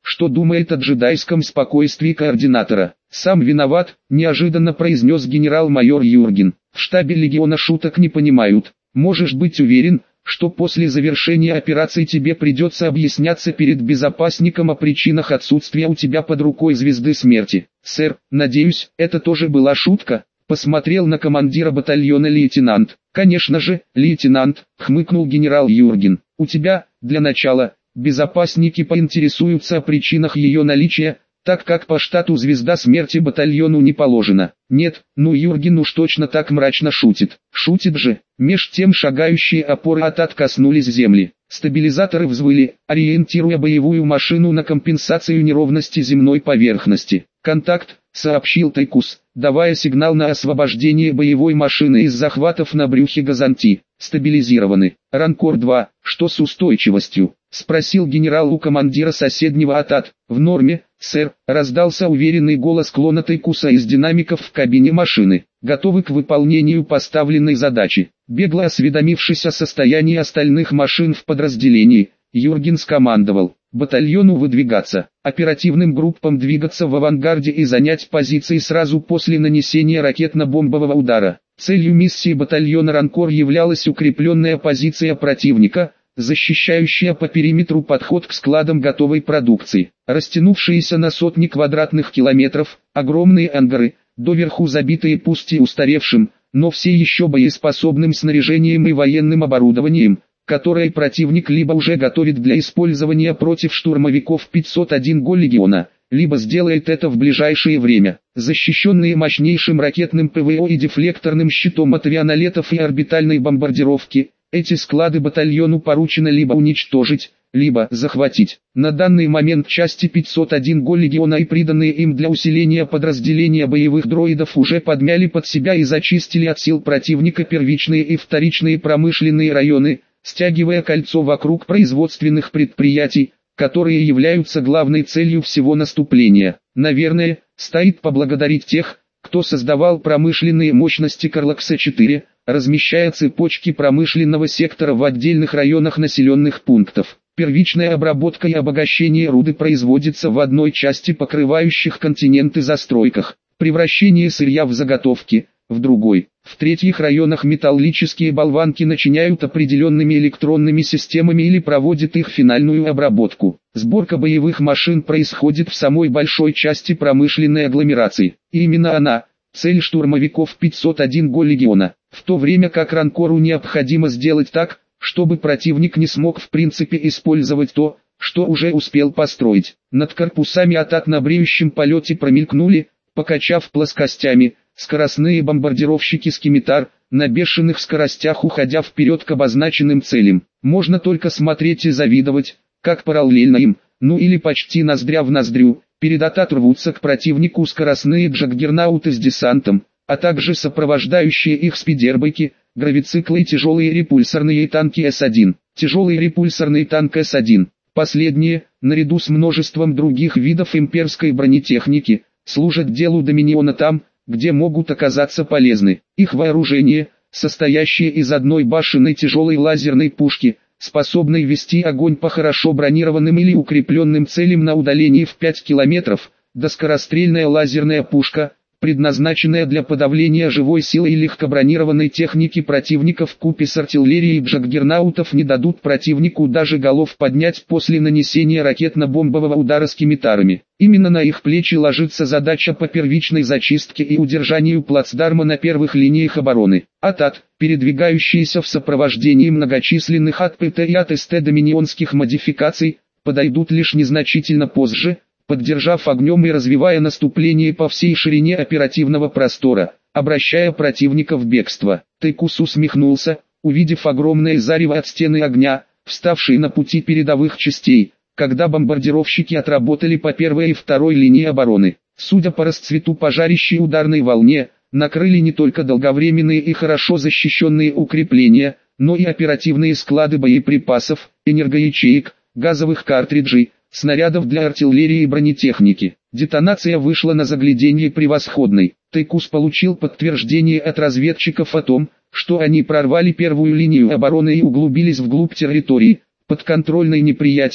что думает о джедайском спокойствии координатора. «Сам виноват», – неожиданно произнес генерал-майор Юрген. «В штабе легиона шуток не понимают. Можешь быть уверен, что после завершения операции тебе придется объясняться перед безопасником о причинах отсутствия у тебя под рукой звезды смерти». «Сэр, надеюсь, это тоже была шутка?» – посмотрел на командира батальона лейтенант. «Конечно же, лейтенант», – хмыкнул генерал Юрген. «У тебя, для начала, безопасники поинтересуются о причинах ее наличия, так как по штату звезда смерти батальону не положена». «Нет, ну Юрген уж точно так мрачно шутит». «Шутит же». Меж тем шагающие опоры АТАТ коснулись земли. Стабилизаторы взвыли, ориентируя боевую машину на компенсацию неровности земной поверхности. «Контакт», — сообщил Тайкус, давая сигнал на освобождение боевой машины из захватов на брюхе Газанти. «Стабилизированы. Ранкор два, что с устойчивостью?» — спросил генерал у командира соседнего АТАТ. «В норме, сэр», — раздался уверенный голос клона Тайкуса из динамиков в кабине машины. «Готовы к выполнению поставленной задачи». Бегло осведомившись о состоянии остальных машин в подразделении, Юрген скомандовал: батальону выдвигаться, оперативным группам двигаться в авангарде и занять позиции сразу после нанесения ракетно-бомбового удара. Целью миссии батальона Ранкор являлась укрепленная позиция противника, защищающая по периметру подход к складам готовой продукции. Растянувшиеся на сотни квадратных километров, огромные ангары, доверху забитые пусть и устаревшим, но все еще боеспособным снаряжением и военным оборудованием, которое противник либо уже готовит для использования против штурмовиков пятьсот одного легиона, либо сделает это в ближайшее время. Защищенные мощнейшим ракетным ПВО и дефлекторным щитом от авианалетов и орбитальной бомбардировки, эти склады батальону поручено либо уничтожить, либо захватить. На данный момент части пятьсот одного легиона и приданные им для усиления подразделения боевых дроидов уже подмяли под себя и зачистили от сил противника первичные и вторичные промышленные районы, стягивая кольцо вокруг производственных предприятий, которые являются главной целью всего наступления. Наверное, стоит поблагодарить тех, кто создавал промышленные мощности Карлакса четыре, размещая цепочки промышленного сектора в отдельных районах населенных пунктов. Первичная обработка и обогащение руды производится в одной части покрывающих континенты застройках, превращение сырья в заготовки – в другой. В третьих районах металлические болванки начиняют определенными электронными системами или проводят их финальную обработку. Сборка боевых машин происходит в самой большой части промышленной агломерации. И именно она – цель штурмовиков пятьсот одного легиона. В то время как Ранкору необходимо сделать так, чтобы противник не смог в принципе использовать то, что уже успел построить. Над корпусами АТАТ на бреющем полете промелькнули, покачав плоскостями, скоростные бомбардировщики «Скимитар», на бешеных скоростях уходя вперед к обозначенным целям. Можно только смотреть и завидовать, как параллельно им, ну или почти ноздря в ноздрю, перед АТАТ рвутся к противнику скоростные джаггернауты с десантом, а также сопровождающие их спидербайки, гравициклы и тяжелые репульсорные танки эс один. Тяжелый репульсорный танк эс один. Последние, наряду с множеством других видов имперской бронетехники, служат делу Доминиона там, где могут оказаться полезны. Их вооружение, состоящее из одной башенной тяжелой лазерной пушки, способной вести огонь по хорошо бронированным или укрепленным целям на удалении в пять километров, да скорострельная лазерная пушка, предназначенная для подавления живой силы и легкобронированной техники противника вкупе с артиллерией джаггернаутов не дадут противнику даже голов поднять после нанесения ракетно-бомбового удара скимитарами. Именно на их плечи ложится задача по первичной зачистке и удержанию плацдарма на первых линиях обороны. АТАТ, передвигающиеся в сопровождении многочисленных АТ-ПТ и АТ-СТ доминионских модификаций, подойдут лишь незначительно позже, поддержав огнем и развивая наступление по всей ширине оперативного простора, обращая противника в бегство. Тайкус усмехнулся, увидев огромное зарево от стены огня, вставшие на пути передовых частей, когда бомбардировщики отработали по первой и второй линии обороны. Судя по расцвету пожарищей ударной волне, накрыли не только долговременные и хорошо защищенные укрепления, но и оперативные склады боеприпасов, энергоячеек, газовых картриджей, снарядов для артиллерии и бронетехники. Детонация вышла на загляденье превосходной. Тайкус получил подтверждение от разведчиков о том, что они прорвали первую линию обороны и углубились вглубь территории, подконтрольной неприятелю,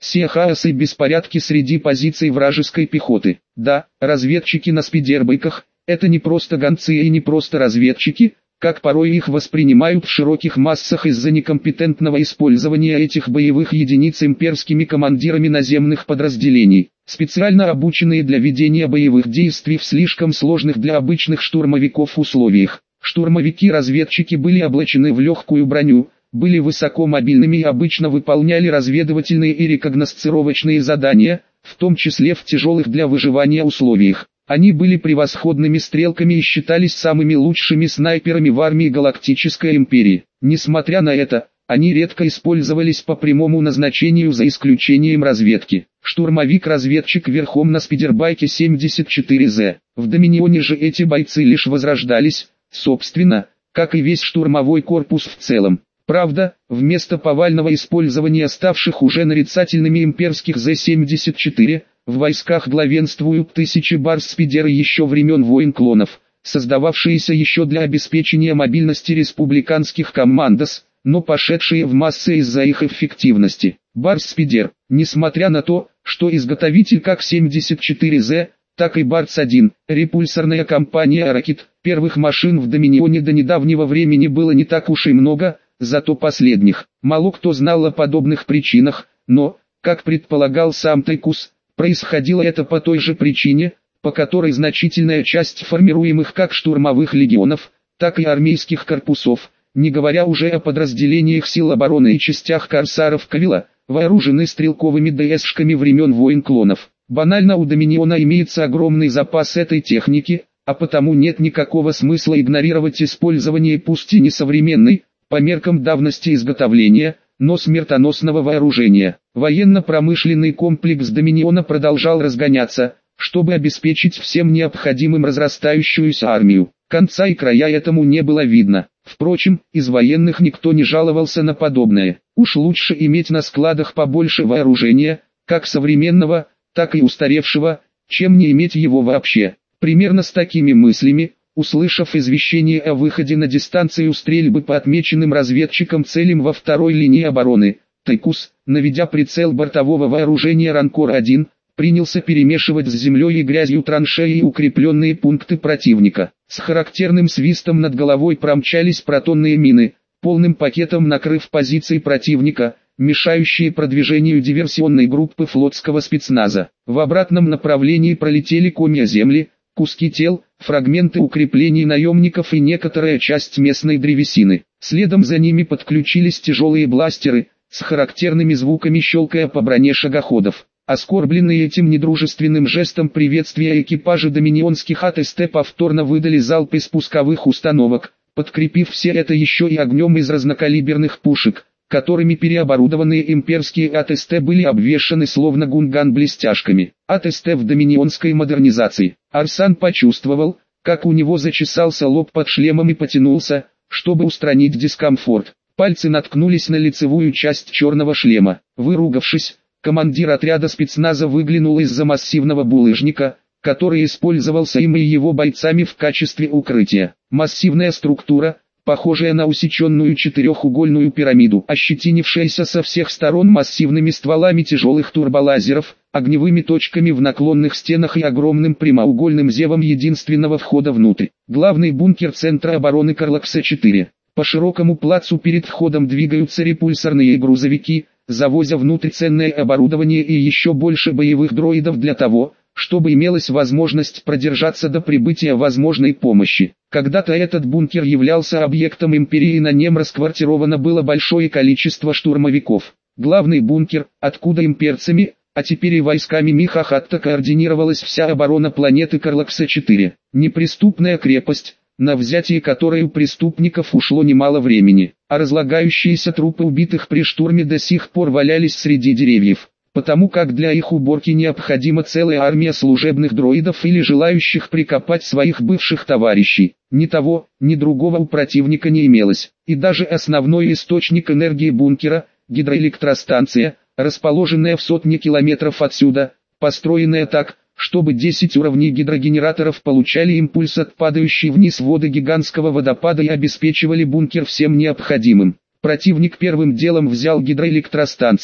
Все хаос и беспорядки среди позиций вражеской пехоты. Да, разведчики на спидербайках – это не просто гонцы и не просто разведчики, как порой их воспринимают в широких массах из-за некомпетентного использования этих боевых единиц имперскими командирами наземных подразделений, специально обученные для ведения боевых действий в слишком сложных для обычных штурмовиков условиях. Штурмовики-разведчики были облачены в легкую броню, были высокомобильными и обычно выполняли разведывательные и рекогносцировочные задания, в том числе в тяжелых для выживания условиях. Они были превосходными стрелками и считались самыми лучшими снайперами в армии Галактической Империи. Несмотря на это, они редко использовались по прямому назначению за исключением разведки. Штурмовик-разведчик верхом на спидербайке семьдесят четыре зет. В Доминионе же эти бойцы лишь возрождались, собственно, как и весь штурмовой корпус в целом. Правда, вместо повального использования ставших уже нарицательными имперских зет семьдесят четыре, в войсках главенствуют тысячи барс-спидеры еще времен войн клонов, создававшиеся еще для обеспечения мобильности республиканских командос, но пошедшие в массы из-за их эффективности. Барс-спидер, несмотря на то, что изготовитель как семьдесят четыре зет, так и Барс один, репульсорная компания Ракет, первых машин в Доминионе до недавнего времени было не так уж и много, зато последних. Мало кто знал о подобных причинах, но, как предполагал сам Тайкус, происходило это по той же причине, по которой значительная часть формируемых как штурмовых легионов, так и армейских корпусов, не говоря уже о подразделениях сил обороны и частях корсаров Кавила, вооружены стрелковыми ДСшками времен войн клонов. Банально у Доминиона имеется огромный запас этой техники, а потому нет никакого смысла игнорировать использование пусть и несовременной, по меркам давности изготовления, но смертоносного вооружения. Военно-промышленный комплекс Доминиона продолжал разгоняться, чтобы обеспечить всем необходимым разрастающуюся армию. Конца и края этому не было видно. Впрочем, из военных никто не жаловался на подобное. Уж лучше иметь на складах побольше вооружения, как современного, так и устаревшего, чем не иметь его вообще. Примерно с такими мыслями, услышав извещение о выходе на дистанцию стрельбы по отмеченным разведчикам целям во второй линии обороны, Тайкус, наведя прицел бортового вооружения Ранкор один, принялся перемешивать с землей и грязью траншеи и укрепленные пункты противника. С характерным свистом над головой промчались протонные мины, полным пакетом накрыв позиции противника, мешающие продвижению диверсионной группы флотского спецназа. В обратном направлении пролетели комья земли, куски тел, фрагменты укреплений наемников и некоторая часть местной древесины. Следом за ними подключились тяжелые бластеры, с характерными звуками щелкая по броне шагоходов. Оскорбленные этим недружественным жестом приветствия экипажи доминионских АТСТ повторно выдали залп из пусковых установок, подкрепив все это еще и огнем из разнокалиберных пушек, которыми переоборудованные имперские АТСТ были обвешаны словно гунган блестяшками. АТСТ в доминионской модернизации. Арсан почувствовал, как у него зачесался лоб под шлемом и потянулся, чтобы устранить дискомфорт. Пальцы наткнулись на лицевую часть черного шлема. Выругавшись, командир отряда спецназа выглянул из-за массивного булыжника, который использовался им и его бойцами в качестве укрытия. Массивная структура, похожая на усеченную четырехугольную пирамиду, ощетинившаяся со всех сторон массивными стволами тяжелых турболазеров, огневыми точками в наклонных стенах и огромным прямоугольным зевом единственного входа внутрь. Главный бункер Центра обороны Карлакса четыре. По широкому плацу перед входом двигаются репульсорные грузовики, завозя внутрь ценное оборудование и еще больше боевых дроидов для того, чтобы имелась возможность продержаться до прибытия возможной помощи. Когда-то этот бункер являлся объектом империи, и на нем расквартировано было большое количество штурмовиков. Главный бункер, откуда имперцами, а теперь и войсками Михахатта координировалась вся оборона планеты Карлакса четыре. Неприступная крепость, на взятие которой у преступников ушло немало времени, а разлагающиеся трупы убитых при штурме до сих пор валялись среди деревьев, потому как для их уборки необходима целая армия служебных дроидов или желающих прикопать своих бывших товарищей. Ни того, ни другого у противника не имелось, и даже основной источник энергии бункера, гидроэлектростанция, расположенная в сотне километров отсюда, построенная так, чтобы десять уровней гидрогенераторов получали импульс от падающей вниз воды гигантского водопада и обеспечивали бункер всем необходимым. Противник первым делом взял гидроэлектростанцию,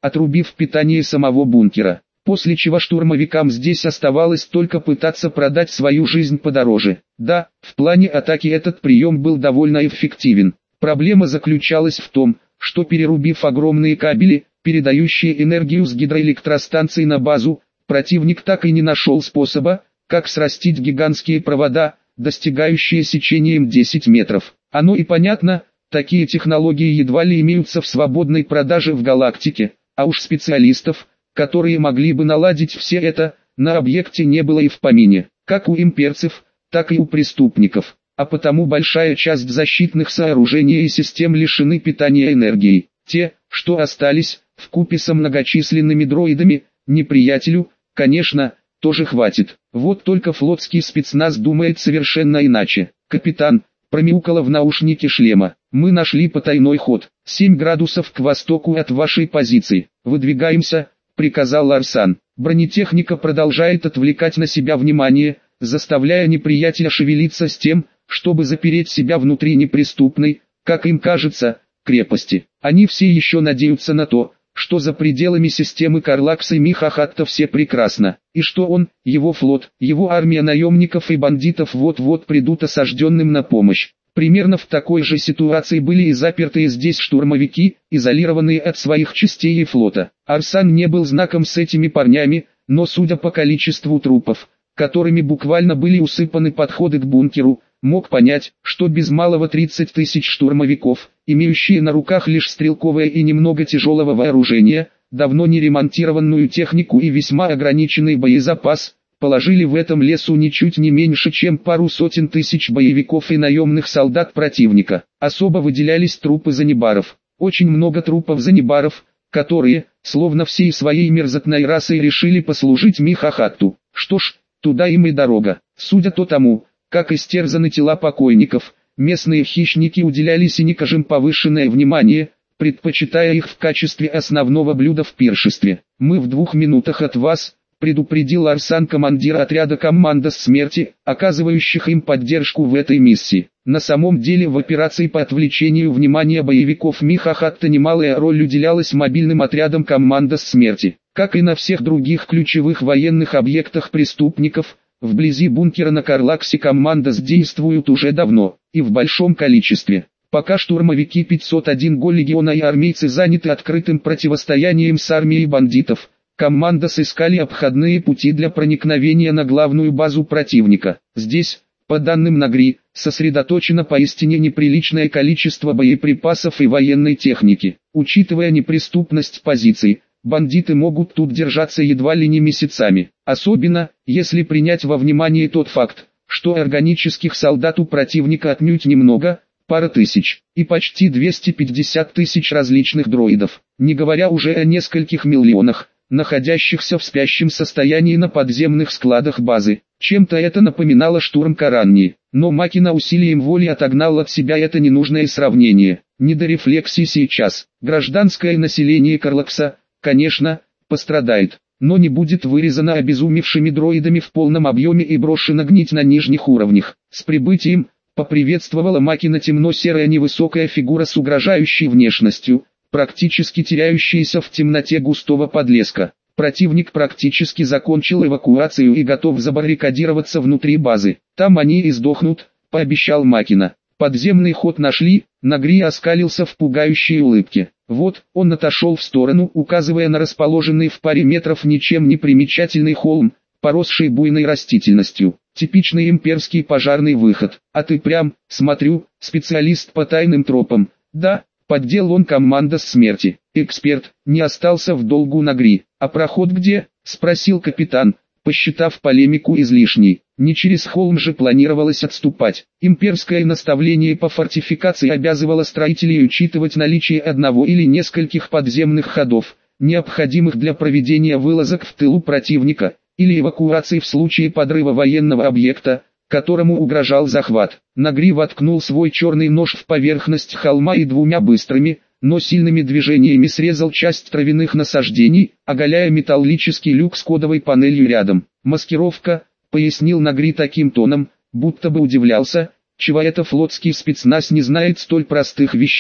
отрубив питание самого бункера. После чего штурмовикам здесь оставалось только пытаться продать свою жизнь подороже. Да, в плане атаки этот прием был довольно эффективен. Проблема заключалась в том, что перерубив огромные кабели, передающие энергию с гидроэлектростанции на базу, противник так и не нашел способа, как срастить гигантские провода, достигающие сечением десять метров. Оно и понятно, такие технологии едва ли имеются в свободной продаже в галактике, а уж специалистов, которые могли бы наладить все это, на объекте не было и в помине, как у имперцев, так и у преступников, а потому большая часть защитных сооружений и систем лишены питания энергией. Те, что остались, вкупе со многочисленными дроидами, неприятелю, конечно, тоже хватит. Вот только флотский спецназ думает совершенно иначе. «Капитан», промяукало в наушнике шлема, «мы нашли потайной ход, семь градусов к востоку от вашей позиции. Выдвигаемся», — приказал Арсан. Бронетехника продолжает отвлекать на себя внимание, заставляя неприятеля шевелиться с тем, чтобы запереть себя внутри неприступной, как им кажется, крепости. Они все еще надеются на то, что за пределами системы Карлакса и Михахатта все прекрасно, и что он, его флот, его армия наемников и бандитов вот-вот придут осажденным на помощь. Примерно в такой же ситуации были и запертые здесь штурмовики, изолированные от своих частей и флота. Арсан не был знаком с этими парнями, но судя по количеству трупов, которыми буквально были усыпаны подходы к бункеру, мог понять, что без малого тридцать тысяч штурмовиков, имеющие на руках лишь стрелковое и немного тяжелого вооружения, давно не ремонтированную технику и весьма ограниченный боезапас, положили в этом лесу ничуть не меньше, чем пару сотен тысяч боевиков и наемных солдат противника. Особо выделялись трупы занибаров. Очень много трупов занибаров, которые, словно всей своей мерзотной расой, решили послужить Михахатту. Что ж, туда им и дорога. Судя по тому, как истерзаны тела покойников, местные хищники уделяли синекожим повышенное внимание, предпочитая их в качестве основного блюда в пиршестве. «Мы в двух минутах от вас», — предупредил Арсан командира отряда «Командос смерти», оказывающих им поддержку в этой миссии. На самом деле в операции по отвлечению внимания боевиков Михахатта немалая роль уделялась мобильным отрядам «Командос смерти». Как и на всех других ключевых военных объектах преступников, вблизи бункера на Карлаксе «Командос» действуют уже давно, и в большом количестве. Пока штурмовики пятьсот один го легиона и армейцы заняты открытым противостоянием с армией бандитов, «Командос» искали обходные пути для проникновения на главную базу противника. Здесь, по данным Нагри, сосредоточено поистине неприличное количество боеприпасов и военной техники. Учитывая неприступность позиций, бандиты могут тут держаться едва ли не месяцами. Особенно, если принять во внимание тот факт, что органических солдат у противника отнюдь немного, пара тысяч, и почти двести пятьдесят тысяч различных дроидов, не говоря уже о нескольких миллионах, находящихся в спящем состоянии на подземных складах базы. Чем-то это напоминало штурм Каранни, но Макина усилием воли отогнал от себя это ненужное сравнение. Не до рефлексии сейчас. Гражданское население Карлакса, конечно, пострадает, но не будет вырезано обезумевшими дроидами в полном объеме и брошено гнить на нижних уровнях. С прибытием, поприветствовала Макина темно-серая невысокая фигура с угрожающей внешностью, практически теряющаяся в темноте густого подлеска. Противник практически закончил эвакуацию и готов забаррикадироваться внутри базы. Там они и сдохнут, пообещал Макина. Подземный ход нашли, Нагри оскалился в пугающей улыбке. Вот, он отошел в сторону, указывая на расположенный в паре метров ничем не примечательный холм, поросший буйной растительностью. Типичный имперский пожарный выход. А ты прям, смотрю, специалист по тайным тропам. Да, поддел он «Командос смерти». Эксперт, не остался в долгу Нагри. А проход где? Спросил капитан, посчитав полемику излишней. Не через холм же планировалось отступать. Имперское наставление по фортификации обязывало строителей учитывать наличие одного или нескольких подземных ходов, необходимых для проведения вылазок в тылу противника, или эвакуации в случае подрыва военного объекта, которому угрожал захват. Нагри воткнул свой черный нож в поверхность холма и двумя быстрыми, но сильными движениями срезал часть травяных насаждений, оголяя металлический люк с кодовой панелью рядом. «Маскировка», — пояснил Нагри таким тоном, будто бы удивлялся, чего это флотский спецназ не знает столь простых вещей.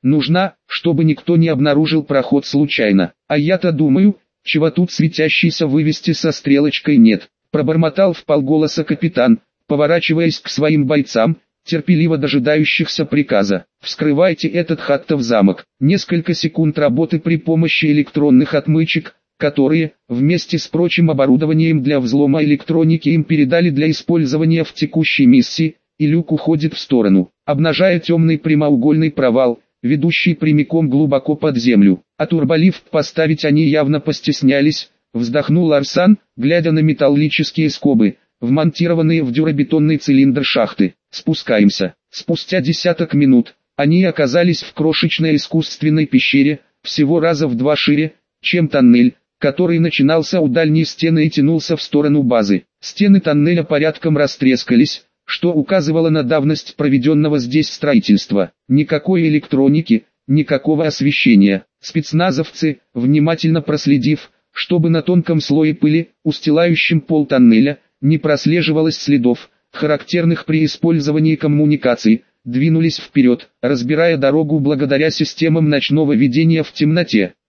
Нужна, чтобы никто не обнаружил проход случайно. А я-то думаю, чего тут светящийся вывести со стрелочкой нет. Пробормотал вполголоса капитан, поворачиваясь к своим бойцам, терпеливо дожидающихся приказа. Вскрывайте этот хаттов замок. Несколько секунд работы при помощи электронных отмычек, которые, вместе с прочим оборудованием для взлома электроники им передали для использования в текущей миссии, и люк уходит в сторону, обнажая темный прямоугольный провал, ведущий прямиком глубоко под землю. А турболифт поставить они явно постеснялись, вздохнул Арсан, глядя на металлические скобы, вмонтированные в дюрабетонный цилиндр шахты. Спускаемся. Спустя десяток минут, они оказались в крошечной искусственной пещере, всего раза в два шире, чем тоннель, который начинался у дальней стены и тянулся в сторону базы. Стены тоннеля порядком растрескались, что указывало на давность проведенного здесь строительства. Никакой электроники, никакого освещения. Спецназовцы, внимательно проследив, чтобы на тонком слое пыли, устилающем пол тоннеля, не прослеживалось следов, характерных при использовании коммуникаций, двинулись вперед, разбирая дорогу благодаря системам ночного видения в темноте.